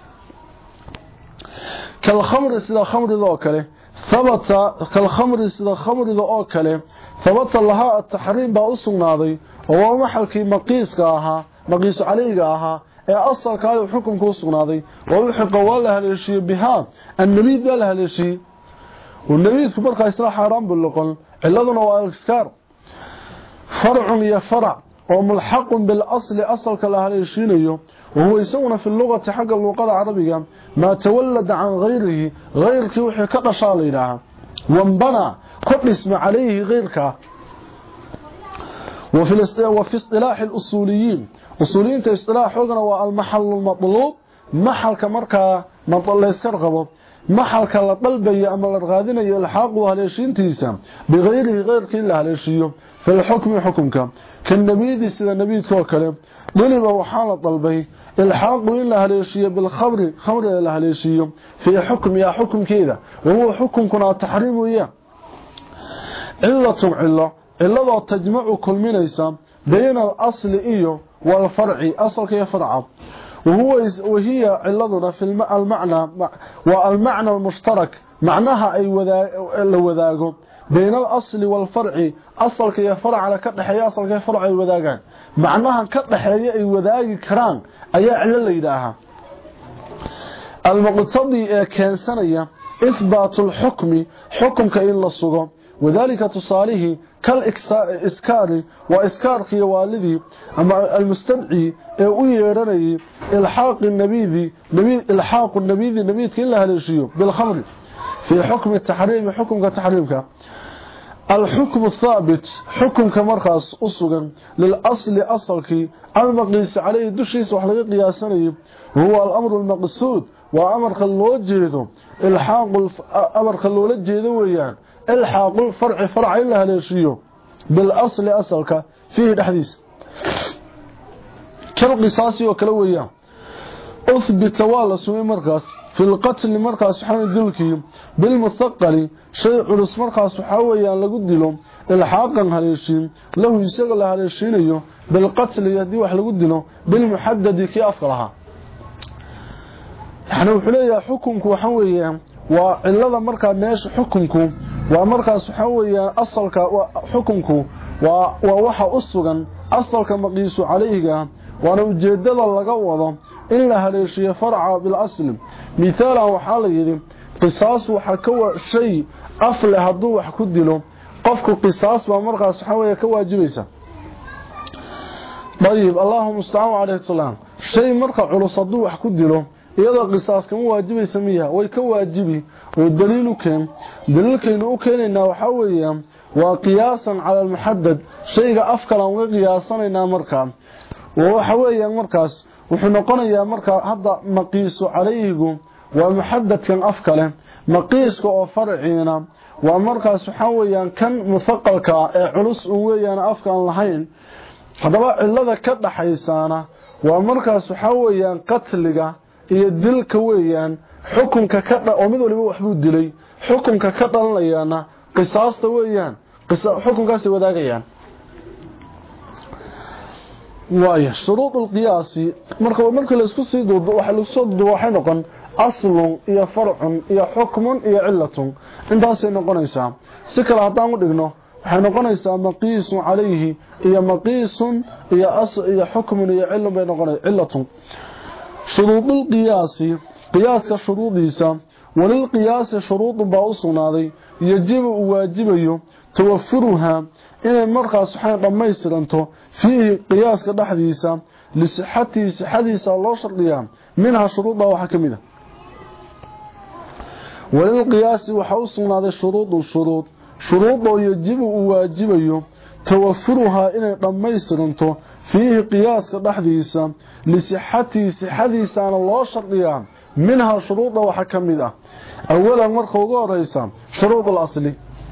كالخمر سدا خمر ذو كله ثبت كالخمر سدا خمر ذو كله ثبت لها التحريم با اسغنادي oo maxalkii maqiiska aha maqiis caliga aha ee asalka ay xukunku usugnaday oo wixii wala haleeshiyo biha annabi baa la haleeshiyo والنبي marka isla xaraam bulqan ciladuna waa iskar farc ya farc oo mulhaq bil asl asalka la haleeshinayo oo isaguna fi luqada xagga luqada carabiga ma tawallad an ghayrihi ghayrki wixii ka dhashaa leeyahay wanbana qadisma alayhi ghayrka وفي وفي اصطلاح الاصوليين اصوليين اصطلاحنا هو المحل المطلوب محل marka madal iska qabo maxalka la dalbayo ama la qaadinayo ilxaaq waa haleeshintiisa bigeeyri geerkii la haleeshiyo fil hukm hukumka kan nabiyidi sida nabiyidka kale waliba waxa la dalbay ilxaaq in la haleeshiyo bil khamr khamr la haleeshiyo fi hukm ya hukumkeeda oo hukumkuna tahriim weeyaa illatu illa illadoo tajmacu kulminaysa bayna al-asli iyo wal far'i asalka iyo farca وهو وهي علادنا في المعنى والمعنى المشترك معناها اي وداغو بين الاصل والفرع اصل كي فرع على كدخيا اصل كي فرع اي وداغان معناها كدخيا اي وداغي كران ايا علل ليداها المقتضي كان سنيه اثبات الحكم حكم كاين لسوغو وذلك تصالح كالإسكار وإسكار في والدي أما المستدعي ويرني الحاق النبيذي نبي الحاق النبيذي نبيذ كلها للشيء بالخمر في حكم التحريم حكم كتحريمك الحكم الثابت حكم كمرخص أصغا للأصل أصلك المقيس عليه دشيس وحلقة قياساني هو الأمر المقصود وأمر خلوه جيده الحاق أمر خلوه جيده ويان الحاق الفرع فرع إلا هليشيه بالأصل أصلك فيه الحديث كالقصاصي وكالويان أثبت والس مرخص في القتل مرخص حان الدلكي بالمثقل شيء علس مرخص حاويان لغو ديلو الحاقا هليشين له يسغل هليشينيو بالقتل يدي wax lagu dilo بالمحدد كي افقلها يعني وحليا حكمku waxa weeyaan waa cilada marka meesha xukunku waa markaas waxa weeyaan asalka xukunku waa waa waxa u sugan asalka maqiisu calayga waana ujeedada laga wado in la haleeshiyo farca bil asl midaala waxa la yiri qisaas waxa ka shay afle haduu wax ku dilo qofku qisaas ba markaas waxa weeye ka waajibaysa طيب اللهم استعان عليه السلام شيء marka culus haduu wax ku dilo iyadoo qisaas kama waajibaysa miya way ka waajibi oo daliil u keen daliilkeenu u keenayna waxa weeyaan waa qiyaasan ala al muhaddad shayga afkala uga qiyaasanayna marka waxa weeyaan markaas wuxuu noqonayaa marka hadda maqiisu calayhigu waa muhaddadkan afkale maqiiska oo farciina waa markaas waxa weeyaan kan muthaqalka ee culus uu weeyaan afkaan lahayn hadaba cilada ka dhaxaysaana waa markaas waxa weeyaan qatliga iyo dilka weeyaan xukunka ka oo mid waliba wax buu dilay xukunka ka dhalanayana qisaasta weeyaan qisaas xukunkaas wadaagayaan واي شروط القياس marka marka la isku sii doodo waxa la soo doodo waxay noqon aslu iyo far'un iyo hukmun iyo cillatun intaas ay noqonaysaa si kala hadaan u dhigno waxay noqonaysaa maqiisu calayhi iyo maqiisun iyo asl iyo hukmun iyo cillatun bay noqonaysaa cillatun shuruud القياس qiyaaska shuruudiisa walil qiyaas shuruud baa u sugnaaday yajibu waajibayo tawafuruha inay markaas waxay dhameystiranto fihi qiyaaska dhaxdiisa lisixati sixadiisa loo shardiyaa minha shuruuda waxa kamida walil qiyaas waxa u sugnaaday shuruud shuruud shuruud oo yajibu waajibayo tawafuruha inay dhameystiranto fihi qiyaaska dhaxdiisa lisixati sixadiisa loo shardiyaa minha shuruuda waxa kamida awalan marka ugu horeysa shuruud al-asli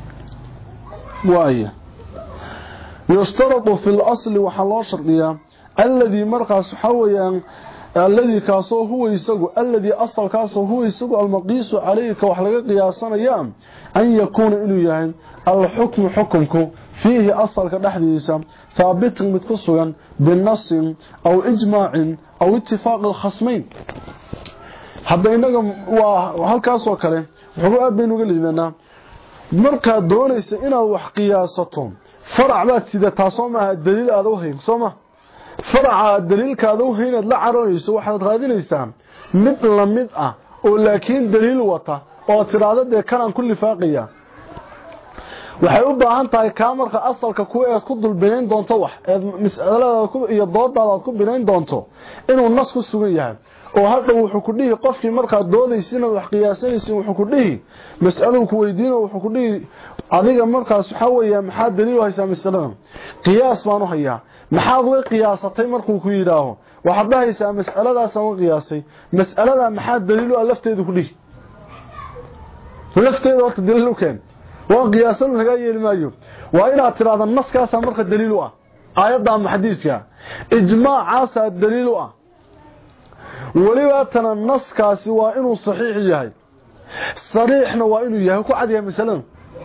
waaye يشترط في الأصل وحلو شرطيا الذي مرقص حويا الذي كاسو هو يسقو الذي أصل كاسو هو يسقو المقيس عليك وحلقة قياسنا يام أن يكون إلو يهين الحكم حكمك فيه أصل كدحديسا ثابت متكسوا بالنص أو إجماع أو اتفاق الخصمين حبينك وهل كاسو كله وحبقات بينو قلنا مرقى دونيس إنا وحقياستهم فرع ما سيده تاسو ما دليل aad u hayn soma farca daliilka aad u hayn la caroonayso waxaad raadinaysaa mid la mid ah oo laakiin daliil wata oo tiraadada kan kulli faaqiya waxay u baahan tahay kaamarka asalka ku ee ku dulbeen doonto wax mas'alada ku iyo doodaad ku binayn doonto inuu nas ku sugan yahay oo hadda wuxuu ku dhihi qofkii marka doodaysiina wax qiyaasanaysiin wuxuu ku dhihi mas'aluhu ku weydiino wuxuu ku dhihi adiga markaas waxa weeyaan maxaa daliil u haysaa mas'aladan qiyaas baan u hayaa maxaa way qiyaasatay markuu ku yiraaho waxa dhahaysaa mas'aladaas aan qiyaasay mas'alada maxaa daliil u lafteedu ku dhihi lafteedu waqti daliil u keen waa qiyaasan laga yeelmaayo waa inaad tiraahdo naskaas marka daliil u ah aayada ama xadiiska ijmaacaas daliil u ah waliba tan naskaasi waa inuu saxiix yahay sariixna waa inuu yahay ku cad yahay misalan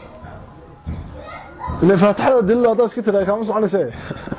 إن فاتحة دليل هذا سكتر يا كامل سبحانه سيه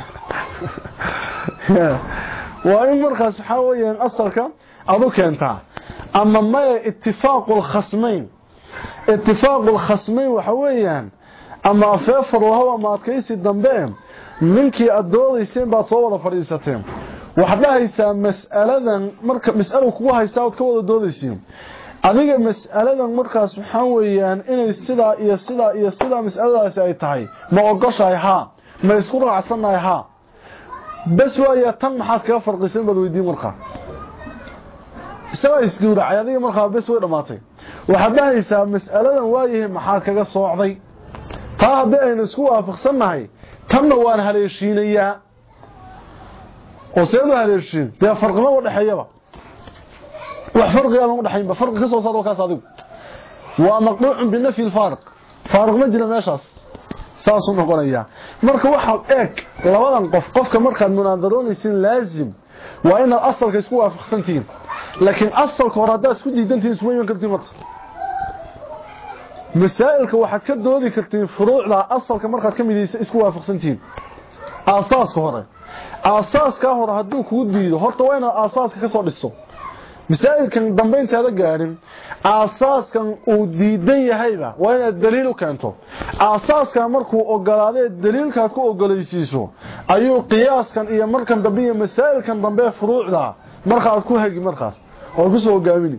وإن مرخص حاويا أصلك أضوك أنت أما ما اتفاق الخصمين اتفاق الخصمين وحويا أما أفافر وهو ما أتكيسي الدنبين منك الدول يسين بأطوال فريستين وحدها يسا مسألة مسألة كوها يساوت كوها الدول يسين adiga mas'aladan markaas waxaan weeyaan inay sida iyo sida iyo sida mas'aladaas ay tahay ma ogoshay ha ma isku raacsanahay ha bas waa tan maxaad ka farqisan bad weydiin markaa isaga isku raacay adiga markaa bas way dhamaatay waxaad dhahaysaa mas'aladan waayahay maxaad kaga soocday taa haddii aynu isku waafaqsannahay tanna waan haleeshiinayaa oo seedu haleeshiin dee farqima u dhaxeeyaba wax farqiga ma u dhaxeeyba farqi ka soo saaro kaas adigu waa maqduuc binafi alfarq farq ma jira meeshaas saasuu noqonaya marka waxa eeg labadan qof qofka markaad munaadaroonaysin laazim waa in asalka isku waafaqsantiin laakiin asalka hore hadaa isku diidantiin isma iman kartiin marka masaa'ilka waxaad ka doodi kartiin furuucda asalka markaad ka midaysa isku waafaqsantiin asaaska hore asaaska hore haduu kugu diido horta waa in asaaska ka soo dhisto masaa'ilkan dambeyntaada gaarin asaaskan uu diidan yahayba waa inaad daliil u keento asaaska markuu ogolaaday daliilkaad ku ogolaysiiso ayuu qiyaaskan iyo markan dambe iyo masaa'ilkan dambe furuucda markaad ku hagi markaas oo ku soo gaabini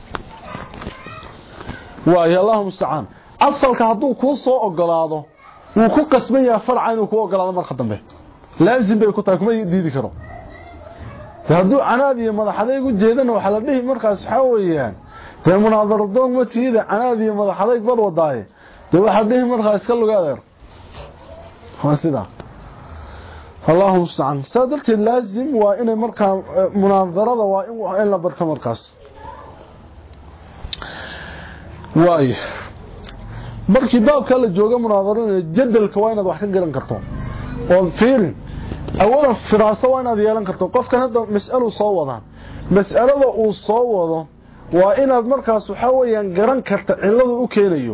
waayo Allahu musta'an asalka haduu ku soo ogolaado uu ku qasban yahay farca inuu ku ogolaado marka dambe laazim bay ku tahay kuma diidi karo haduu canaadi iyo madaxadayg u jeedana waxa la dhihi markaas waxa weeyaan de munaadaro doon ma tiida canaadi iyo madaxadayg bad wadaaye de waxa dhihi markaas ka lugaadar wasida Allahu musta'an sadalti laazim waa inay markaa munaadarada waa in la barto markaas waay markii baabka la jooga munaadarada jadalka waa inaad wax ka garan karto oo fiirin أولا فراسة وانا ديالان كرتو قف كان هذا مسألة صوضا مسألة او صوضا وانا مركز وحاويا قران كرتا علده او كينيو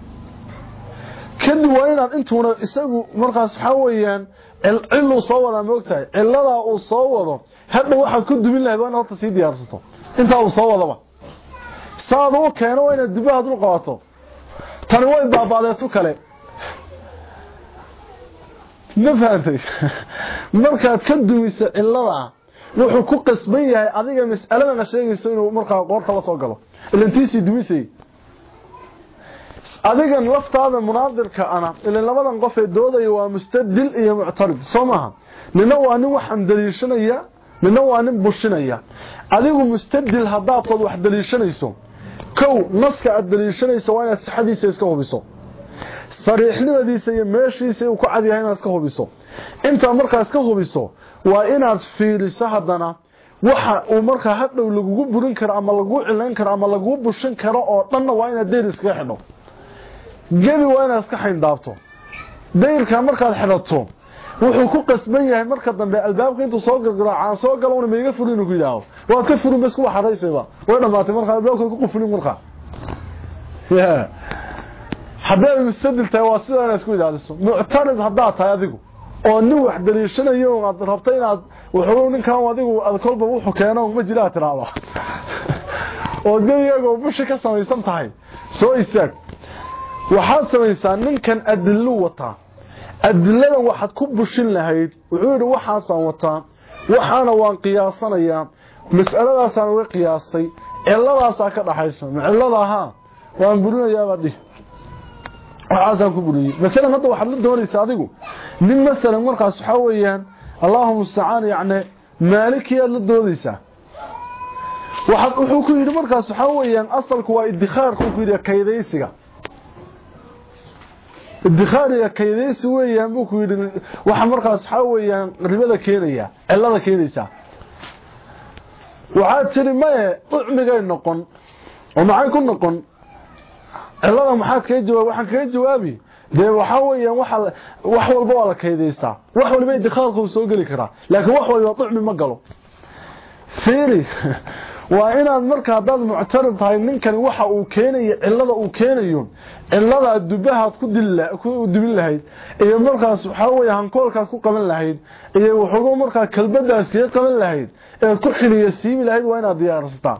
كدي وانا انتونا اساقو مركز وحاويا علو صوضا موقتاي علده او صوضا هذا واحد كنت من الله وانا هاتا سيدي يارسطو انت او صوضا با سادو كانوا وانا الدباء هدو قواتو تنوي بابادتو كالي ma fahamtay markaad ka dumiso cilada wuxuu ku qasban yahay adiga mas'alada sheegayso inuu markaa qoorta la soo galo ilantiisi dumisay adiga laftaada munaadirka ana ilaa labadan qof ee doodayo waa mustadil iyo mu'tarid soomaha nina waa nin waxan daliishanaya nina waa nin bushinaya adigu mustadil hadaa qod wax daliishanayso kow naska aad daliishanayso waa inaad saxadiisa iska hubiso sariixnimadiisa iyo meeshiisa uu ku cad yahay inaad iska hubiso inta markaa iska hubiso waa inaad fiiriso hadana waxa uu markaa hadhow lagu burin karo ama lagu cilayn karo ama lagu bushin karo oo dhanna waa inaad deer iska xidho gebi waa inaad iska xindaabto deerka markaad xidhato wuxuu ku qasban yahay marka dambe albaabka intuu soo gargaraaca soo galo ma iga furin ku yidhaahdo waad ka furin bas ku waxaraysayba way dhamaatay markaa albaabka ku qufulin markaa yaa haddii mustadil tahay waa sida inaad isku ilaaliso mu'tarid haddaa tahay adigu oo nin wax daliishanayo aad rabtay inaad wuxuu ninkan adigu aad kolba wuxuu keeno ma jiraa tiraada oo deeyago bushi ka samaysan tahay soo istaag waxaad samaysaa ninkan adillu wata adiladan waxaad ku bushin lahayd wuxuu yiri waxaan wataa waxaana waan qiyaasanayaa mas'aladaas aan uga qiyaasay ciladaas ka dhaxaysa ciladaha waan burinayaa baadhi waxaan ku buriyay mesela hadda waxa la doonaysaa adigu nin mesela markaas waxa weeyaan Allahu musta'an yaani maaliki la doonaysaa waxa wuxuu ku yiri markaas waxa weeyaan asalku waa idkhaarku ku yiri kaydaysiga idkhaariga kaydaysi weeyaan buu ku yiri waxa markaas waxa weeyaan ribada keenaya cilada keenaysa waxa tiri ma tucmigay noqon oo maxay ku noqon cilada maxaa ka jawaab waxaan ka jawaabi de waxa weeyaan waxa wax walba waa la kaydeysta wax walba idkhaarku soo gali kara laakiin wax walba tucmi ma galo fiiri waa inaad marka dad mu'tarid tahay ninkan waxa uu keenayo cilada uu keenayo cilada dubahaad ku dilla ku dibin lahayd iyo markaas waxa weeyaan koolkaas ku qaban lahayd iyo wuxuu markaa kalbadaas ka qaban lahayd ee ku xiliyo siimi lahayd waa inaad diyaarsataa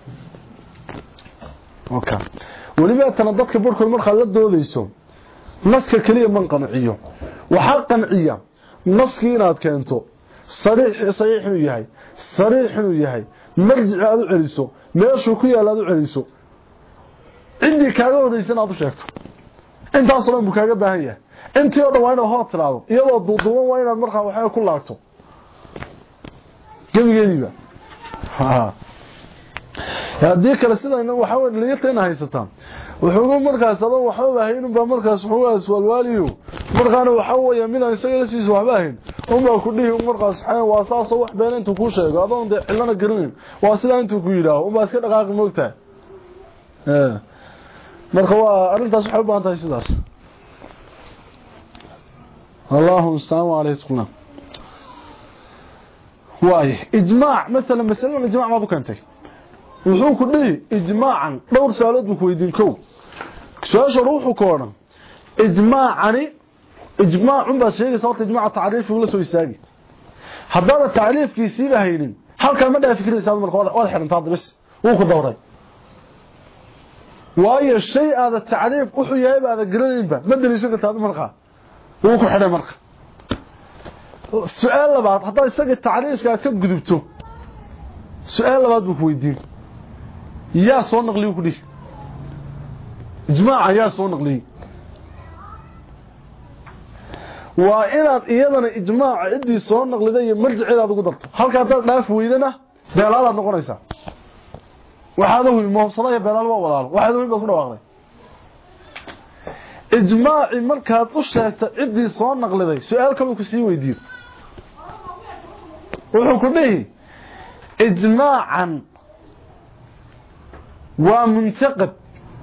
okay waliba tan dadka barkood marka la doodayso naska kaliya man qanciyo waxa qanciya naskii inaad keento sariix saxiix uu yahay sariix uu yahay marjic aad u celiso meeshu ku yaal aad u celiso indii kaaga horeysan aad u sheegto intaas oo dhan kaaga baahan yahay intii oo dhan waa inaad hor tiraado iyadoo duuduuban waa inaad markaa waxa ku laagto gabigeediba ha hadii kale sida waxa weyn leeytayna haysataan wuxuu markaas adoo waxa baahayn ba markaas wuxuu aswal waliyo markaana waxa weeye mid aan isaga laftiisa wax baahayn uma ku dhihi markaas xayaan waa saas wax been intuu ku sheego adoon de cilana garin waa sida intuu ku yiraahdo uma iska dhaqaaqi moogtaa ee marka waa arintaas waxa u baahan tahay sidaas اللهم صل على سيدنا واي اجماع مثلا مثلا الاجماع ما بكنتي wuxuu ku dhigi ijmaacan dhowr saalood ku weydiin kow su'aasha ruuxu kooran ijmaacani ijmaacun baa sheegay sababta ijmaaca taariif uu la soo istaagi hadaba taariifkiisii ba haynin halka ma dhaaf fikraysaa marka wada xirantaa bas uu ku dawray waayo shay aad taariif wuxuu yahay baad garanayba ma daliisho ka taad marka uu ku xidhay marka su'aal labaad hadaa isaga taariifka ka gudubto su'aal labaad buu ku weydiin yaa soo naqliyo ku dhig ijmaaca yaa soo naqliyo waa inaad iyadana ijmaaca cidii soo naqliday iyo marjiceeda ugu darto halka dad dhaaf weydana beelaad noqonaysa waxaad u muhimsanaya beelaal waa walaal waxaad u ku dhawaaqday ijmaaci markaad u sheegto cidii soo naqliday su'aal kale ku sii weydiin wuxuu ku dhigi ijmaacan ومنتقد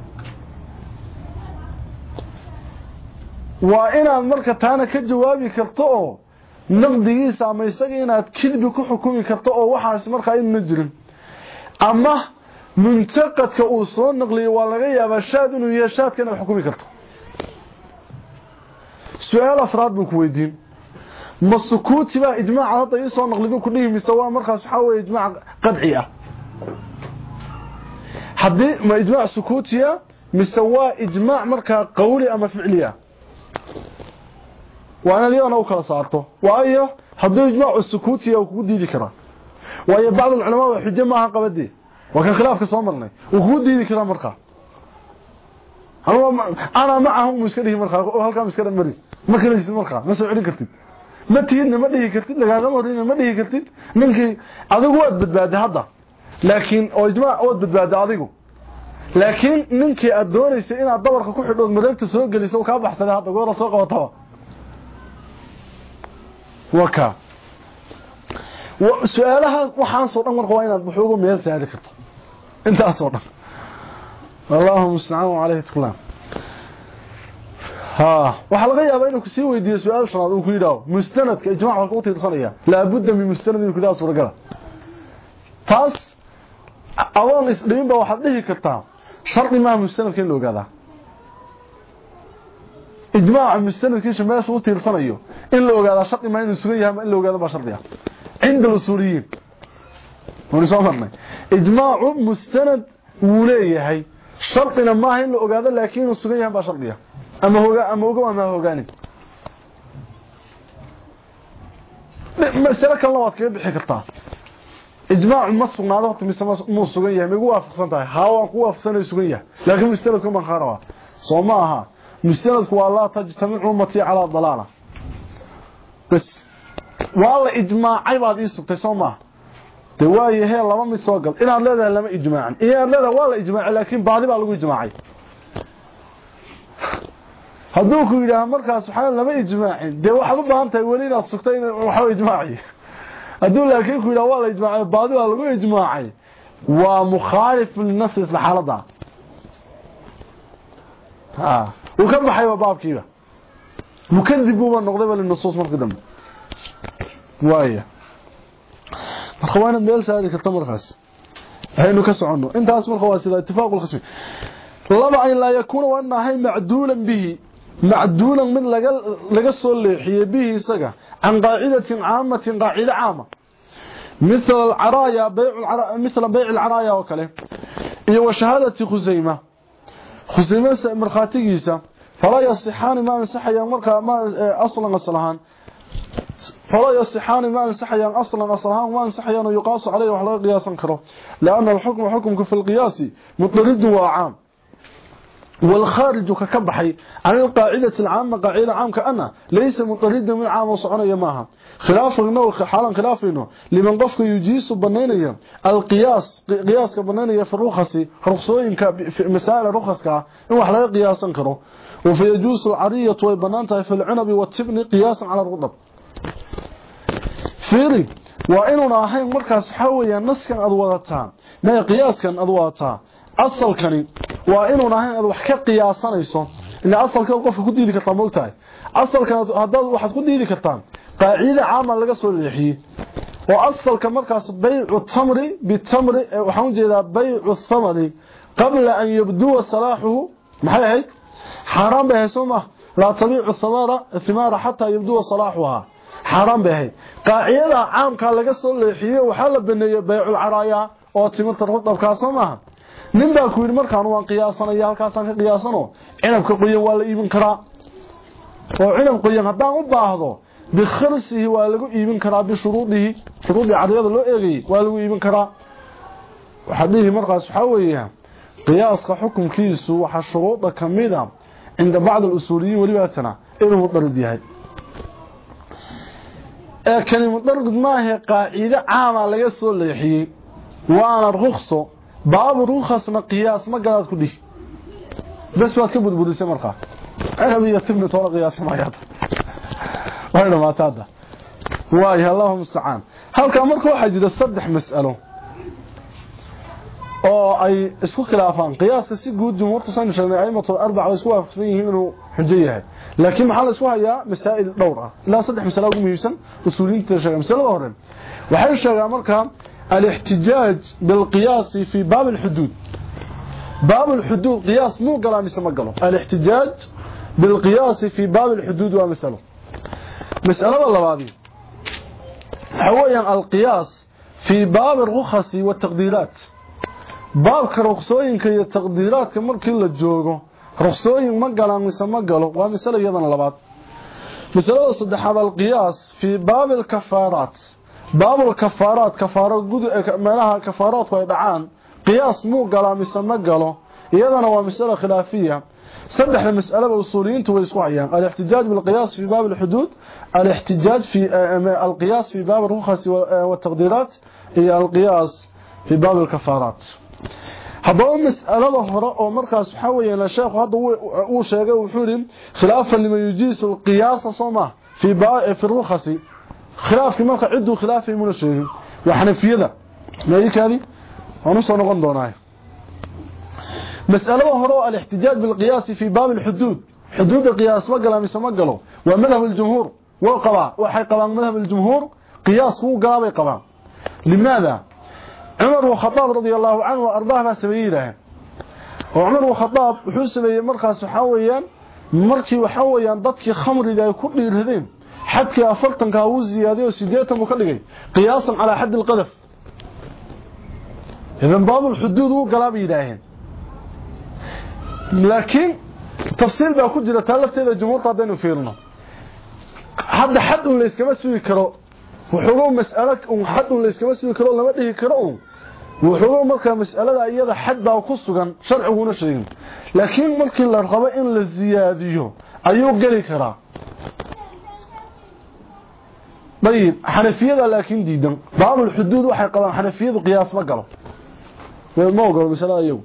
وإنا مركة تانا كجوابي كرتو نقديسا ما يستغي إنا كذب كحكومي كرتو وحاس مركة إن نجرم أما منتقد كأوصون نقلي والغي أبشاد إنه يشاد كان الحكومي كرتو سؤال أفراد بكويدين ما السكوت بقى إجماع هذا يصون نقلي كلهم يسوى مركة سحاوة إجماع قدعية حدي ما إجماع سكوتية مسوى إجماع مركا قولي أما فعلية وأنا ليه أنا أوكلا صارته وأيه حدي إجماع السكوتية وكودي ذكرى وأيه بعض العلماء يحجم معها قبدي وكان خلاف كصامرني وكودي ذكرى مركا أنا معهم مسكره مركا وهل كان مسكره مري ما كان يجد مركا ما سوى علي كرتد ما تيجي ما ديه كرتد لقانا مرينا ما ديه كرتد منك هذا هو بدبادي هذا laakiin oo ijmaac oo badbaado adigu laakiin ninkii aad doonayso inaad dabarka ku xidho mareegta soo geliso ka baxsada hadda goor soo qabato waka wa su'aalaha waxaan soo dhan markaa inaad buxuugu meel saari karto inta soo dhan Allahu musta'an alayhi taqlam ha waxa laga yaabaa inuu ku sii weydiiyo su'aal shanaad uu ku yiraahdo mustanadka ijmaac waxa uu tiirsanaya la budda min mustanad inuu ku yiraahdo suuragal taas adoon isdhiinba waxaad dhihi kartaa shardi ma mustanadka in loo gaada ijmaaca mustanadkiisa meesha uu tiirsanayo in loo gaada shardi ma inuu sugan yahay in loo gaada ba shardi ah inda usuuliyiin wuu soo marnay ijmaacu mustanad wuu leeyahay shardina ma in loo gaada laakiin uu sugan yahay ba shardi ah ama hooga ama uga ama hoogaani mas'ala kale waad ka bixi kartaa إجماع مصر نادوت مو سوغان yahay migu waafaqsan tahay haa ku waafaqsan sugan yahay laakiin mustanadku ma kharawa Soomaha mustanadku waa la tajtamicu ummati ala dalala bas wala ijmaacay baad ii sugtay Soomaha de waayahay laba mid soo gal inaad leedahay lama ijmaacan iyo leedahay wala ijmaac laakiin baadi baa lagu ijmaacay haduu ku yiraahdo markaas waxa lama ijmaacin de waxa u baahan tahay wali inaad sugtay waxa ijmaacay haduu laakiin ku yiraahdo wala ijmaacay baadi waa lagu ijmaacay waa mukhalif lin-nafs al-halada ha وكم baxay baabkiiba mukadib uu noqday wal nusuus markii dambe waaya marxawana meel saari karta markaas aynu ka socono intaas marka waa sida ittifaaq al-qismi laba ay la yakuna wana hay macduulan bihi macduulan min laga laga soo leexiye bihi isaga an qaa'idatin aamatin qaa'ida aama مثل العرايا بيع العرايا مثل بيع العرايا وكله iyo washahadati khuzayma خزيمة مرخاتيسا فلا يصحان ما انسحيا مركا ما اصلا اصلهان فلا يصحان ما انسحيا اصلا اصلهان ما انسحيا يقاس عليه وحلا قياسا كره لان الحكم حكمك في القياس مطرد وعام والخارج ككبحي عن القاعدة العامة قاعدة عام كأنه ليس مطردا من عام وصعنا معها خلاف انه حالا خلاف انه لمن قفك يجيس بنينيا القياس قياس بنينيا في الرخص رخصوين في مسائل الرخص كا انه wax laga qiyaasan karo وفي يجوز العريه way banaantahay في العنب والتبن قياسا على الرطب فيري وانه ahayn markaas waxa weeyaan naskan ad wadataa ma qiyaaskan ad wadataa asalkani waa inuu ahayn ad wax ka qiyaasanayso in asalka qofka ku diidi kartaa moogtahay asalkan hadaad waxaad ku diidi kartaa قاعده عامه laga soo leexiyay oo asalka markaas bay'u tamri bi tamri waxaan jeedaa bay'u thamani qabla an yabdu salahuhu maxay ahayd haram bay soo la tabi'u thamara thimara hatta yabdu salahuha haram bay qaacida caamka laga soo leexiyay waxa la baneeyay bay'ul araya oo timirta rudabka soo maaha nin baa ku yiri markaan waan qiyaasanaya halkaas aan ka qiyaasano inabka qoyan waa la iibin karaa oo inab qoyan hadaan u baahdo بخرسه waa lagu iibin karaa bishuruudihi shuruudi cadiyada loo eegay waa lagu iibin karaa waxadihi markaas waxa weeyaan qiyaaska xukunkiisu waxa shuruuda kamida inda baad al-usuuliyiin waliba tana inuu mudarrid yahay ee kan mudarrid ma aha qaacida caama laga soo leexiyay waana rukhso baab rukhsna qiyaas ma galaad ku dhig bas waad ka budbudisay markaa arabiya tibni toona qiyaas ma yaad وهنا ما تاده واي اللهم استعان halka marka waxa jira saddex mas'alo oo ay isku khilaafaan qiyaaska si guud jumhurtu san sheegnay ay mato arbaca isku waafaqsan yihiin inuu xujo yahay laakiin maxaa la isku hayaa masaa'il dhowr ah ilaa saddex mas'alo ugu muhiimsan usuuliyiinta sheegay mas'alada hore waxay sheegaan marka al-ihtijaaj bil qiyaas fi baab al-hudud baab al-hudud qiyaas muu galaa mise ma galo al-ihtijaaj bil qiyaas fi baab al-hudud wa mas'alo مسألة اللبادي حويا القياس في باب الرخص والتقديرات باب كرخصوين كي التقديرات كمر كل الجوغو رخصوين مقالا مسمى قالوا ومسألة يضا اللباد مسألة صدح هذا القياس في باب الكفارات باب الكفارات كفارة مالها كفارات ويدعان قياس مو قالا مسمى قالوا يضا ومسألة خلافية صدح المسألة والأصوليين تويسوعيان الاحتجاج بالقياس في باب الحدود الاحتجاج في القياس في باب الرخص والتقديرات هي القياس في باب الكفارات هذا مسألة هراء ومركز حوية للشيخ هذا هو شيء وحوري خلافا لما يجيس القياس صمه في في الرخص خلاف كما عدوا خلاف من الشيء وحنفيه ذا ما هيك هذه ونص نقول دوناي مسألة هراء الاحتجاج بالقياس في باب الحدود حدود القياس مقلا مس مقلو ومذهب الجمهور وقضى وحي قضى مذهب الجمهور قياس هو قضى قضى لماذا عمر وخطاب رضي الله عنه وارضاه ما سبيله وعمر وخطاب وحو سبيه markaas waxa weeyaan markii waxa weeyaan dadkii khamriga ay ku dhiirradeen xadkii afartan ka uu ziyaadiyo sideetan uu ka dhigay qiyaasan ala xad alqadaf idan baab alxuduud uu qalabi yiraahdeen لكن تفصيل baa ku jira talafteeda jumhuurta hadaynu fiirno hadda xad uu leeskama suugi karo wuxuu mas'alo uu xad uu leeskama suugi karo lama dhihi karo wuxuu marka mas'alada iyada xad baa ku sugan sharciguna sheegin laakiin markii la rabo in la ziyaadiyo ayuu gali karaa طيب حنفيده لكن diidan baab الحدود waxay qabaan xanafiyadu qiyaas ma galo way ma ogol mas'alada iyagu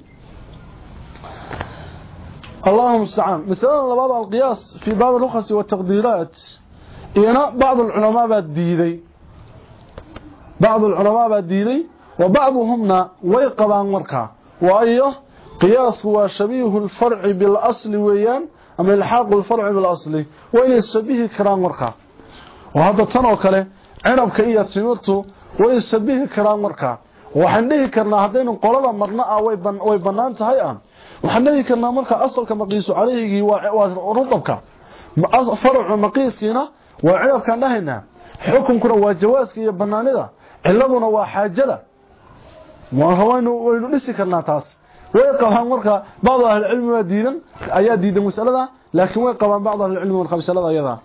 اللهم استعان مثلا لبعض القياس في باب الرخص والتقديرات إينا بعض العلماء بالديدي بعض العلماء بالديدي وبعضهم ويقضان مركا وأيه قياس هو شبيه الفرع بالأصل ويان أما الحاق الفرع بالأصل وإن يشبيه كرام مركا وهذا التنوك له عنب كإية سمرته وإن يشبيه كرام مركا وحنه كرنا هذين قلبا مرناء ويبنان تهيئا waxaan leeyahay kana marka asalka maqiisu calayhi waa rudabka farcu maqiiskina waa cilabkan dhahayna xukunkuna waa jawaaska iyo banaanida ciladuna waa xaajada ma hawaynu waynu dhisi karnaa taas way qabaan marka baad ahli cilmi waa diidan ayaa diidan mas'alada laakiin way qabaan baad ahli cilmi marka mas'alada ayada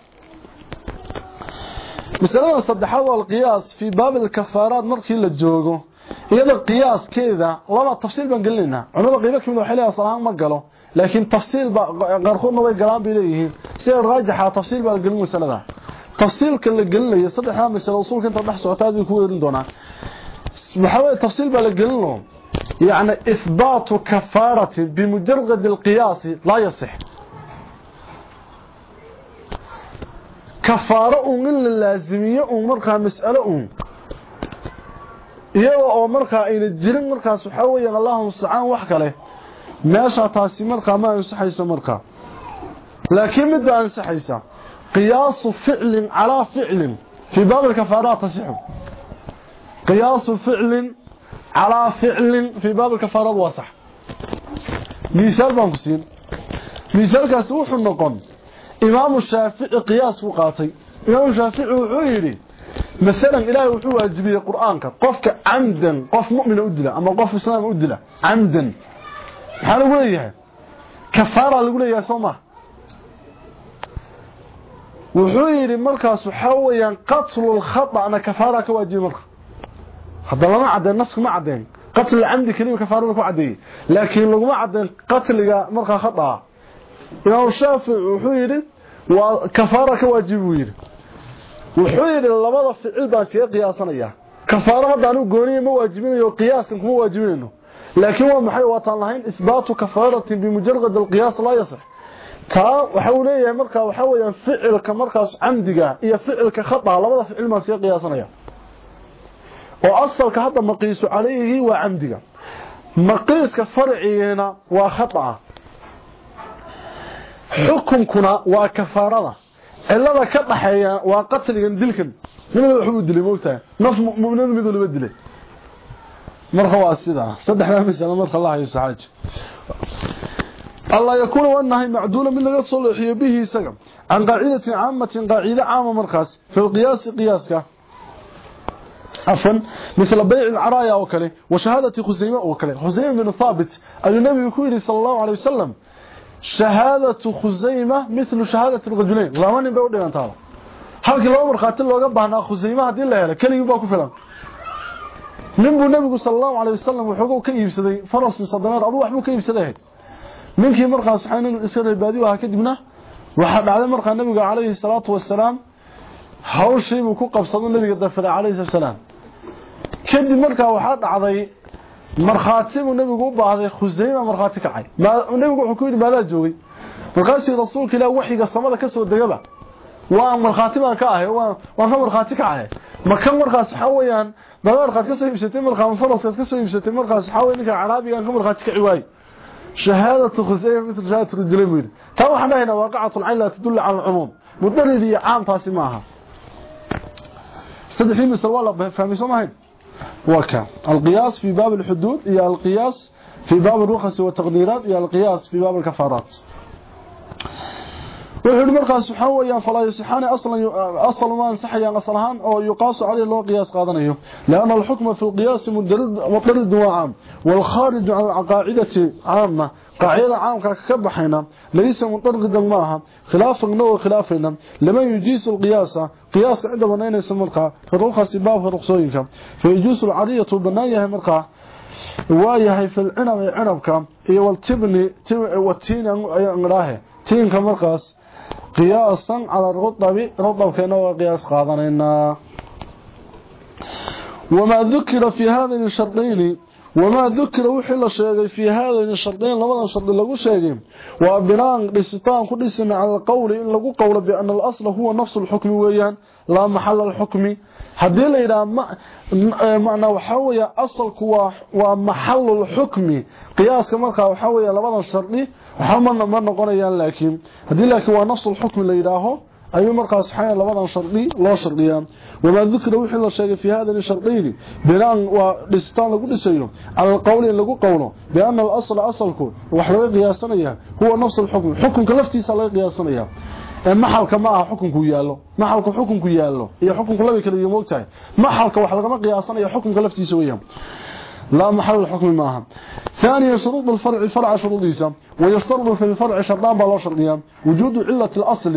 mas'alada saddexaad waa qiyaas fi baab al-kafaaraat markii la joogo iyada qiyaaskeeda laba tafsiil baan gelinayna cunada qiimo kamid waxay leeyahay salaam ma galo لكن تفصيل قارقودنا way galaan bay leeyihiin sida raajixa tafsiil baa galin masalada tafsiilka la gelinayo saddexda mas'alo usulka inta dhex socotaad ku weerin doonaa waxa way tafsiil baa la gelino يعني إثبات كفارة بمجرد القياس لا يصح كفارة من اللازمية ومرقى مسألة iyagoo oo markaa ayna jirin markaas waxa weeyaan Allahu subhanahu wax kale meesha taasi markaa ma ansaxayso markaa laakiin mid baa ansaxaysa qiyaasu ficlin ala ficlin fi baab al-kafarat tasih qiyaasu ficlin ala ficlin fi baab al-kafarat waa sax misaal baan ku siin misaalkaas wuxuu noqon imaam Shaafici qiyaas ku qaatay imaam Shaafici wuxuu yiri مثلا إلهي وحو واجبية قرآنك قفك عمدا قف مؤمن أدلة أما قف إسلام أدلة عمدا حالا قول إياها كفارة لقول إياها صمع وحو يري مركز وحاويا قتل الخطأ أنا كفارة كواجب مركز هذا ما عدين نسك ما عدين قتل العمد كريم كفارة لكو عدين لكن لو ما عدين قتل مركز خطأ إمام الشافعي وحو يري وكفارة كواجب ويري wuxuu yiri labada ficil baa si qiyaasanaya kafaara hadaan gooniyo ma waajibinayo qiyaasan kuma waajibinayno laakiin waa maxay wataan lahayn isbaatu kafaaratin bimujarrad alqiyaas la yasih ka waxa uu leeyahay marka waxa weeyaan ficilka markaas camdiga iyo ficilka khata labada ficil ma si qiyaasanaya oo asalka hadda maqiisu calayhi waa camdiga maqiiska farciina waa khata xukunkuna waa kafaarada إلا ka dhaxeeya waa qatligan dilkan nimada wuxuu dilay moogtaa naf mu'minada mid waliba dilay marka waa sida saddexda misal marka Allah ay saxaaj Allah yakuna wanahay macduula min laga soo leexiyo bihi isaga an qaacidati aamatin qaacida aama markaas fi qiyaas qiyaaska afan مثل بيع العرايا وكله وشهاده خزيمه وكله خزيمه بن ثابت النبي يقول صلى الله عليه وسلم شهادة خزيمة مثل شهادة الرجلين لمن بيو دغانتا halkii loo marxaati looga baahnaa khuzayma hadii la helo kaliya baa ku filan ninbu nabigu sallallahu alayhi wasallam wuxuu ka iibsaday faras musadanaad adu wax buu ka iibsaday ninkii markaas xaynil iska reebaadiyo waxa kadibna waxa dhacday markaa nabiga alayhi salaatu wasalaam hawshii uu ku qabsaday nabiga dafar alayhi salaam kadib markaa waxa dhacday marxaati uu nabigu u baahday khuzayma marxaati kacay ma nabigu wuxuu ku yiri maada joogay markaasii rasuulka ilaahay waxiga samada ka soo degaba waa marxaati baan ka ahay waa waa marxaati kacay ma kan markaas waxa weeyaan dabar qad ka soo iibsatay marxaam faras ka soo iibsatay markaas waxa weeyaan ninka caraabiga ka marxaati ka ciwaay shahaadatu khuzayma mithla shahaadatu rajulayn ta waxna hina waaqicatu al-ayn la tadullu ala al-umum mudarrid iyo caam taasi maaha saddex misal wala fahmiso maahay وكا القياس في باب الحدود هي القياس في باب الرخص والتقديرات هي القياس في باب الكفارات وحول مرقى سبحانه ويان فلا يصحان أصلا أصلا ما انسحيان أصلهان أو يقاس عليه الله قياس قادنيه لأن الحكم في القياس مضطرد وعام والخارج عن القاعدة عامة قاعدة عامة كبحينا ليس مضطردا معها خلاف النوع خلافنا لما يجيس القياس قياس عندما نين يسمرقى في الرخص باب في الرخصوينك فيجيس العرية بنايها مرقى وايهي في العنب عنبك والتبني والتين انغراهي تين كمرقص قياسا على الرطب رطب كانوا قياس قادنينا وما ذكر في هذين الشرطين وما ذكر وحل شيء في هذين الشرطين لما شرط لو شيء وبناء الاستطاع قدسنا على القول ان لو قول بان الاصل هو نفس الحكم ويان لا محل الحكم hadii la yiraahdo macna waxa weeye asalku waa waa maxalul hukmi qiyaaska marka waxa weeye labada shardi waxa ma noqonayaan laakiin hadii laakiin waa nafsul hukmi la yiraahdo ayuu markaas xayay labadan shardi loo shardiyaan wama dhikra wixii la sheegay fi hada shardiini binaan waa dhistaan lagu dhisayo ala qawli lagu qawlo biana al-asl asalku waxa laga qiyaasanaya huwa nafsul hukmi hukumka laftiisa laga qiyaasanaya maxalka ma aha xukunku yaalo maxalku xukunku yaalo iyo xukunku laba kala yeemo tahay maxalka wax laga qiyaasanayo xukunka laftiisa weeyaan لا محل الحكم معها ثانيا شروط الفرع فرع شروطيسا ويشترط في الفرع شرطان بلا شرطيان وجود علة الأصل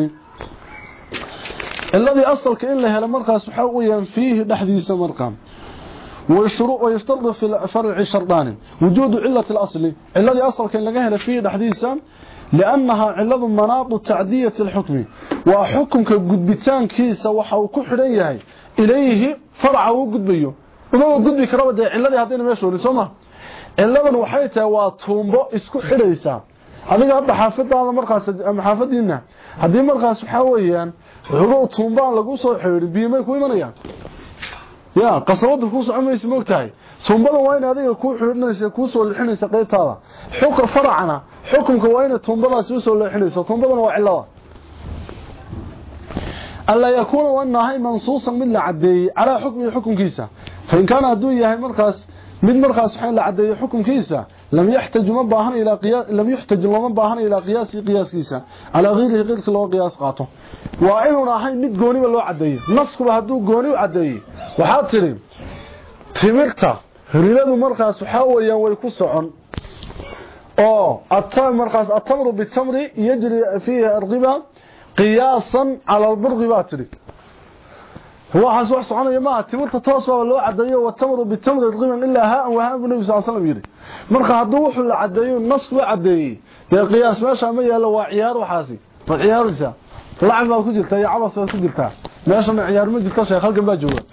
الذي أصل كإن له لمرقى سحويا فيه دحديث مرقى ويشترط ويشترط في الفرع شرطان وجود علة الأصل الذي أصل كان لقاها فيه حديثا لأنها علة مناط تعدية الحكم وحكم كقدبتان كيسا وحاو كحريه إليه فرع وقدبيه وما قدبي كرابة علة هذين ماشوا لسوما علة وحيتها وطومبو اسكو حريسا adiga hadda xaafadaada markaas xaafadiina hadii markaas waxa weeyaan wuxuu tuumbaan lagu soo xiriir biimay ku imanayaan ya qasabada ku socomaysa moogtahay tuumbada waa in adiga ku xiriirnaysa ku soo lixinaysa qaybtaada xukun faracna xukunka waa in tuumbadaas soo lixinaysa tuumbadana waa cilada alla yakuna wanahay mansuusan min la cadeey ala hukmi hukunkiisa fa in kana haduu yahay markaas mid markaas waxa la cadeeyo hukunkiisa لم يحتاج ما باهن الى قياس لم يحتاج ما باهن الى قياس قياسكيسا على غيره غيرك لو قياس قاطو وانو راهي مid gooniba loo cadeeyo nasku haduu gooni u cadeeyo waxa tiri timirta riladu markaas waxa weeyaan way ku socon oo atam markaas atamru bitamri yajri fiha arqiba qiyasan ala alburqi batri هو حسوا سبحانه ما تمرت توسوا لو عديو وتمر بالتمر الغيم الا ها وها النبي صلى الله عليه وسلم يري marka haduu wuxuu la cadeeyo nas waa cadeeyay ee qiyaas meesha ma yaalo waa ciyaar waxaasi waa ciyaarisa lacag ku jirta iyo cabas ku jirta meesha ma ciyaar ma jirta shay halkan baa jooga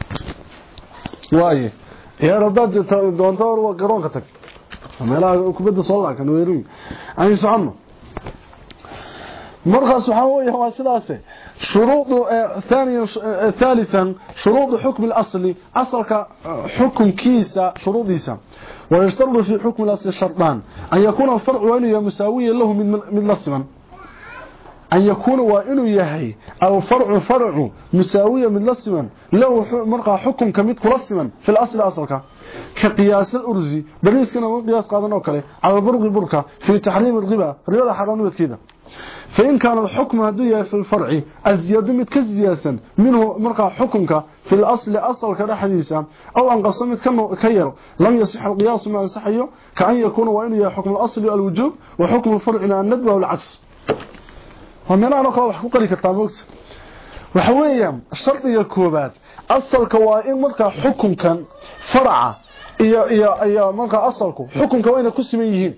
waaye ciyaar dad doonto oo garoonka tag meelaha kubada soo laakan weerin ay socono markaas waxa weeye waa sidaas شروط ثانيا ثالثا شروط حكم الأصل أصلك حكم كيسا شروطيسا ويشترط في حكم الأصل شرطان أن يكون الفرع وإنه مساويا له من لصما أن يكون وإنه يهي أو فرع فرع مساويا من لصما له مرقى حكم كميت لصما في الأصل أصلك كقياس الأرزي بريس كنا قياس قادنا وكله على برغ البركة في تحريم الغباء رياضة حرامية كده فإن كان الحكم هدوية في الفرع الزيادة متكزياسا منه مرقى حكمك في الأصل أصل كذا حديثا أو أن قصمت كير لم يصح القياس ما يصحيه كأن يكون وإنه حكم الأصل الوجوب وحكم الفرع إلى الندبة والعكس ومن أنا أقرأ حقوق لك الطابوكت وحويا الشرط يكوبات أصل كوائن مرقى حكم كان فرع إيا إيا إيا مرقى أصلك حكم كوائن كسميهين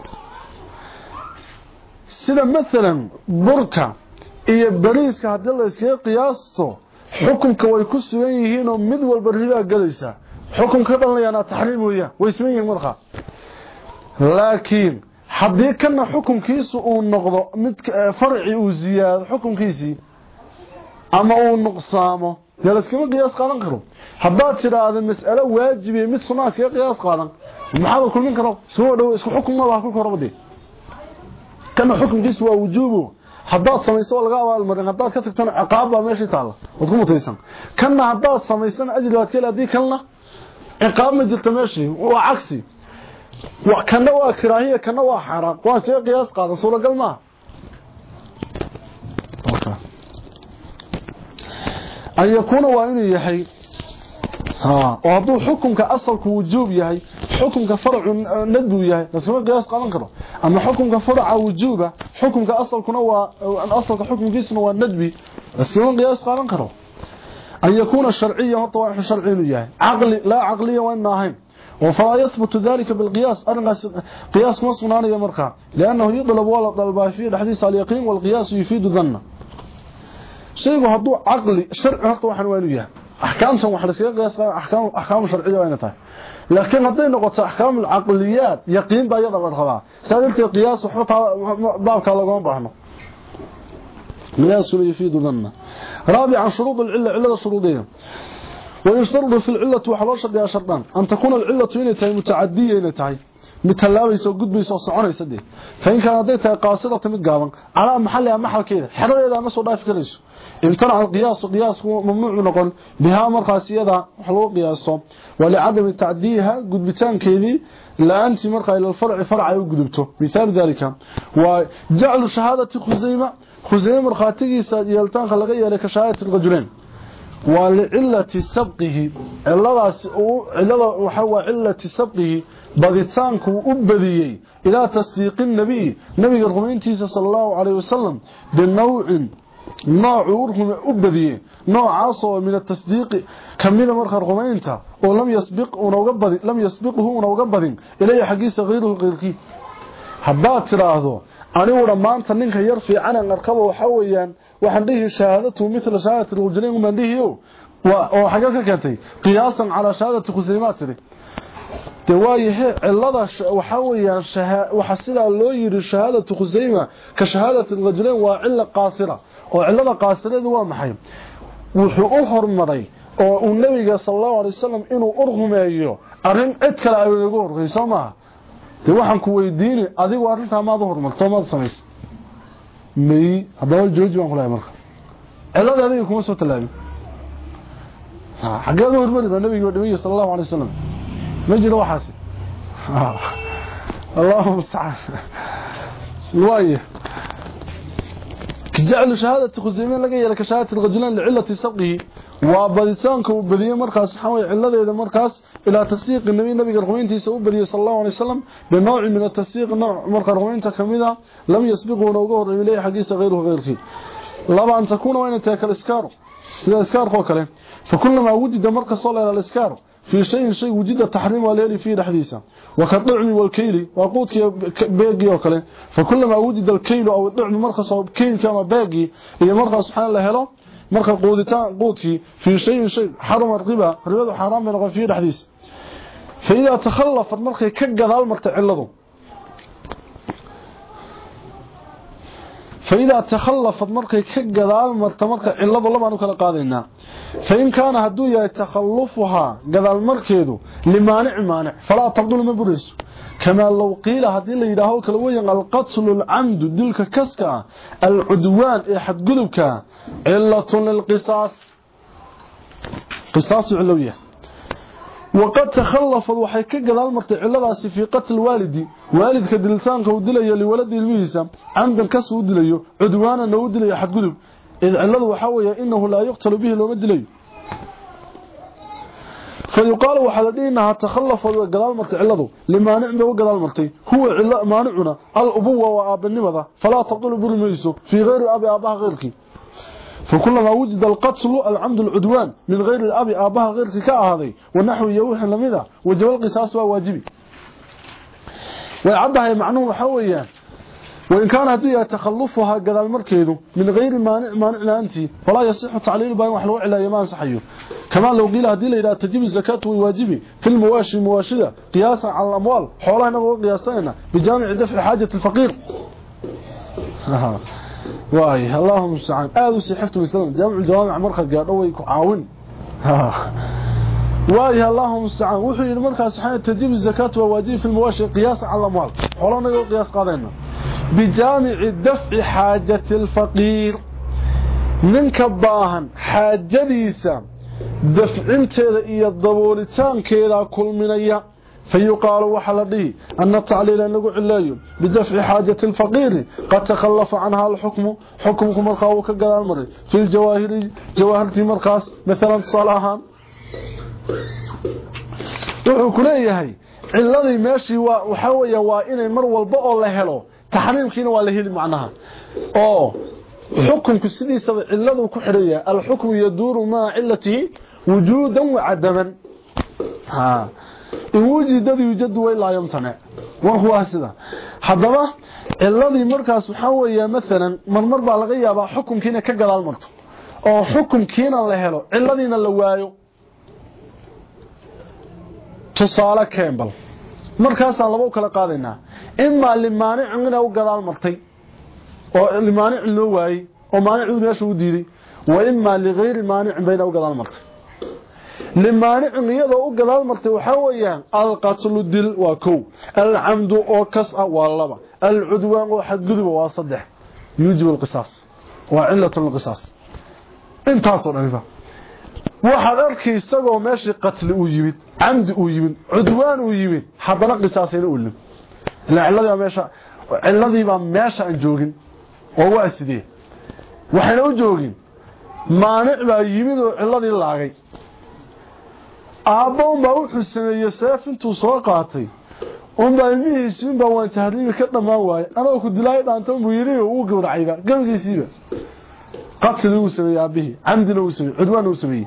sida مثلا burka iyo bariiska hadii la iska qiyaasto xukunka way ku sugan yihiin oo mid walba riba galaysa xukunka dhalayana tahriim weeyaa way ismeeyeen marqa laakiin hadii kana xukunkiisu uu noqdo mid farci uu ziyaado xukunkiisi ama uu nuqsaamo dalaskama qiyaas qaadan karo hadaa tiraado mas'ala waajibi mid sunnah iska qiyaas qaadan maxaa kulmin karo soo dhaw isku xukun ma wax ku korobday كان حكم جيس ووجوبه حداد سميسو laga abaal marin hadaad ka tagtana ciqaab baa meeshii taala wad ku mutaysan kana hadaad samaysan ajli waad kala hadii kalna ciqaab ma jirto meeshii waa cagsi wa kana waa kiraahiye kana waa xaraam waa soo qiyaas qaada suuragal ma ay yakuna waa inuu yahay ها وهذا حكمك أصلك وجوب يهي حكمك فرع ندب يهي لسكما قياس قادن كرو أما حكمك فرع وجوبة حكمك أصلك نوى أن أصلك حكم جسم والندبي لسكما قياس قادن كرو أن يكون الشرعية والطوائح الشرعي يهي عقلي لا عقلية وإنهاهم وفلا يثبت ذلك بالقياس أرنى قياس مصنع يمرقى لأنه يطلب ولا طلب فيه الحديث على اليقين والقياس يفيد ظن شيء هذا عقلي شرع هطوحا وإنه أحكام سوى حرسية قياس أحكام أحكام شرعية وين تاي لكن هذه نقطة أحكام العقليات يقين بيضا بالخضاء سألت القياس وحبطها بابك الله قوان بحنا قياس يفيد ظننا رابعا شروط العلة علة شروطية ويشترط في العلة وحلوش بها شرطان أن تكون العلة إنتهي متعدية إنتهي متلاويس وقدبيس وصعونيس دي فإن كان هذه قاصدة متقابا على محلها محل كذا حرر إذا مسوا ضعف كريس امتنع القياس وقياس ممنوع نقول بها مرقاسية حلو قياسه ولعدم تعديها قدبتان كذي لا أنت مرقى إلى الفرع فرع وقدبته مثال ذلك وجعل شهادة خزيمة خزيمة مرقاتي يلتان خلقية لك شهادة الرجلين ولعلة سبقه علة وحوى علة سبقه baditaanku u badiyay ila tasdiiq nabi nabiga rumayntiisa sallallahu alayhi wasallam binaw'in نوع ورهم أبدي نوع عاصو من التصديق كمينة مرخى رغمينتا ولم يسبق ونوغبض لم يسبقه ونوغبض إليه حقيس غيره غيركي حبات تراهدو أنا ورمانتا نينك يرفي عنا نرقبه وحويا وحنده شهادته مثل شهادة الرجلين ومن ديه وحاجات كانتي قياسا على شهادة خزيمات لي توايه علada waxa weeyaan waxa sida loo yiri shahaadatu khuzayma ka shahaadatu rajulayn waa cilla qaasira oo cillada qaasiradu waa maxay wuxuu u hormaray oo uu nabiga sallallahu alayhi wasallam inuu urhumeeyo arin cid kale ay ugu horeyso ma de waxaan ku weydiinay adigu arinta ma aad hormarto ma sameys may hadaba jooji waan kula marka cillada adigu kuma soo talaabin ha xageedu hormaray nabiga nabiga sallallahu alayhi wasallam مجد وحاسب آه. اللهم استعان الوايه جعل شهادة خزيمين لقى لك شهادة الرجلين لعلة سبقه وبديتانك وبديه مرخص حوي علده مرخص الى تسيق النبي النبي رغمينتي سو بديه صلى الله عليه وسلم بنوع من التسيق نوع مرخص رغمينته كميده لم يسبقه نوغه اليه حقيقه غيره غيرك لبا ان تكون وين تاكل اسكار سلا اسكار خو كله فكلما وجد مرخص صلى على الاسكار في شيء شيء وجد التحريم والليل فيه حديثا وكالطعم والكيل وقوت باقي وكله فكلما وجد الكيل او الطعم مرخص او كيل كما باقي هي مرخص سبحان الله هلو مرخص قودتان قوتي في شيء شيء حرم الربا الربا حرام من غفير حديث فاذا تخلف المرخص كغدال مرتع علده فإذا تخلف مركي كغدال مرتمرك علده لبانو كلا قادينا فإن كان هدو يتخلفها غدال مركيدو لمانع مانع فلا تبدل مبرس كما لو قيل هدي لا يراهو كلا وين القتل العمد دلك كسكا العدوان احد قلبك علة للقصاص قصاص علوية وقد تخلف وحي كغدال مرتي علداسي في قتل والدي والدك دلتانka uu dilayo liwalad ilmihiisa عند الكسب uu dilayo cudwaana uu dilayo xad gudub id ciladu waxa weeye inuu la yaqtalo bihi loo dilayo فيقال وحدينها تخلف غدال مرتي علده لما نعمه غدال مرتي هو عله مانعنا الابوه وابنمده فلا تقتل برميسو في غير ابي اباه غيرك فكلما وجد القتل العمد العدوان من غير الاب اباها غيرك كاهدي ونحو يوحي لميده وجب القصاص واجبي ويعدها معنوه وحويا وإن كان هدية تخلفها قدال مركيدو من غير مانع مانع لأنتي فلا يصح تعليل بين وحلو إلا يمان صحيه كما لو قيل هدية إلى تجيب الزكاة وواجبي في المواشي المواشدة قياسا على الأموال حولها نبغى قياسينا بجامع دفع حاجة الفقير واي اللهم استعان آذو سيحفته بسلام جامع الجوامع مرخد قالوا يعاون واي اللهم استعان وحي المرخص سبحانه تجيب الزكاة وواجب في المواشي قياس على الأموال حولنا نقول قياس قادينا بجامع دفع حاجة الفقير منك باهن حاجة ليسا دفع انتذا إيا الضبولتان كذا كل منيا فيقال وحلده أن التعليل نقول عليه بدفع حاجة الفقير قد تخلف عنها الحكم حكمكم مرخاوك قال المرء في الجواهر جواهرة مرخاص مثلا صلاحا wuxuu ku leeyahay ciladii meeshii waa waxa weeye waa inay mar walba oo la helo taxriimkiina waa la heli macnaha oo xukunku sidiisa ciladu ku xidhaya al hukmu yaduru ma illatihi wujudan wa adaman ha in wujidadu yujadu way la yamtana wa huwa sida hadaba ciladii markaas waxa weeye mesela marmar baa laga yaabaa xukunkiina ka gadaal marto oo xukunkiina la helo ciladiina la waayo tusaale kembal markaas aan laba kala qaadayna imma limaanic inuu gadaal martay oo limaanic loo waayay oo maanic meesha u diiday wa imma li ghayri maanic bayna u gadaal martay limaanic iyadoo u gadaal martay waxa weeyaan al-qatl dil wa kow al-amdu oo kas waa laba al-udwan oo xadgudub waa saddex yujib al-qisas wa illatu al-qisas intaas oo dhanba waxaad arkay isagoo meeshii qatl uu yimid amdi uu yimid cudwaan uu yimid hadana qisaasayna uu lim la cilada meesha ciladii baa meesha aan joogin oo waa sidee waxayna u joogin maanic baa yimid oo ciladii laagay aabbo ma wuxuu sameeyay seef intuu soo qaatay oo maalmihiisii baa waan tahriib ka dhamaan waay anoo ku dilay dhaanto buu yiri uu gowracayba gabigiisiiba قتل وسبي به عمد وسبي عدوان وسبي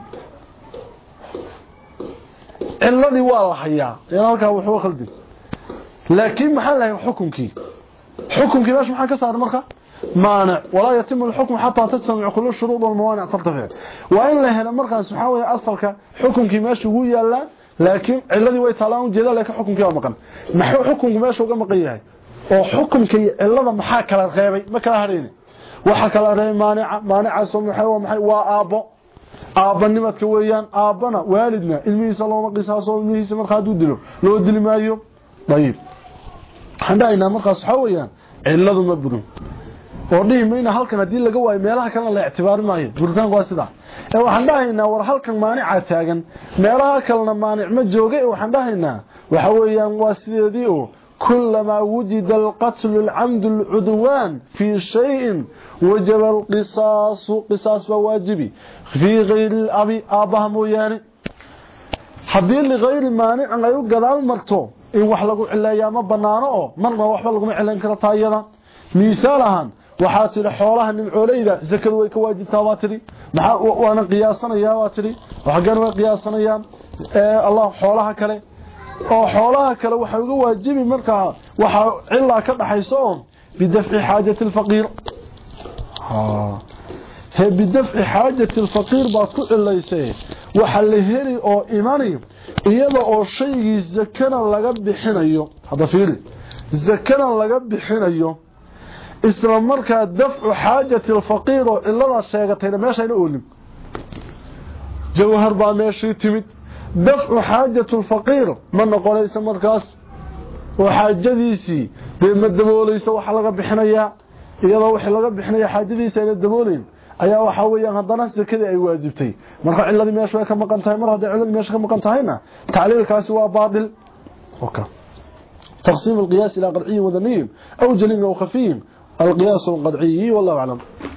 الذي waa haya in halka wuxuu khaldi laakiin maxaa la xukunkii xukunkii meesha maxaa ka saaray marka maana wala yatimu al-hukm hatta tasmi kullu shurud wal mawani' tartafi wa in la helo markaas waxa weeye asalka xukunkii meesha ugu yaala laakiin ciladii way taalaan jeeda laakiin xukunkii waa maqan maxuu xukunku meesha uga maqan yahay oo xukunkii cilada maxaa kala reebay ma kala hareeyay waxa kala reebay maani'a maani'a soo maxay waa aabo aabanimadka weeyaan aabana waalidna ilmihiisa looma qisaaso ilmihiisa marka uu dilo loo dili maayo dayib xandayna markaas waxa weeyaan ciladu ma burin oo dhimayna halkan hadii laga waayo meelaha kale la ictibaari maayo buritaan waa sida ee waxaan dhahaynaa war halkan maanica taagan meelaha kalena maanic ma jooga ee waxaan dhahaynaa waxa weeyaan waa sideedii oo كلما وجد القتل العمد العدوان في شيء وجب القصاص قصاص واجبي في غير الأبي آبها موياني حدين لغير مانع لا يقدر مرتو إن وحلقوا إلا ياما بنانو مرنا وحلقوا معلن كرطاينا مثالها وحاصل حولها النمعوليدة زكر ويك واجب تواتري وانا قياسنا يا واتري وحقنا قياسنا يا آه الله حولها كلي oo xoolaha kale waxa uga waajibi marka waxa illa ka dhaxayso bidafci haajati al-faqir ha he bidafci haajati al-faqir baad ku cilaysay waxa la heli oo imani iyada oo shaygii zakana laga bixinayo hada fiiri zakana laga bixinayo isla marka dafcu haajati al-faqir oo illada sheegatayna meesha ina oolin jawhar baa meeshii timid دفع حاجة الفقير من نقوليس مركز وحاجديسي بما الدبوليس وحلقة بحنية إذا وحلقة بحنية حاجديسي إلى الدبولين أيها وحاوية هدنا كذا أي واجبتي مركز علة دي ميشوية كما قلتها مرة دي علة دي ميشوية كما قلتها تعليل كاسوا باطل أوكا تقسيم القياس إلى قدعي وذنيم أو جليل وخفيم القياس القدعي والله أعلم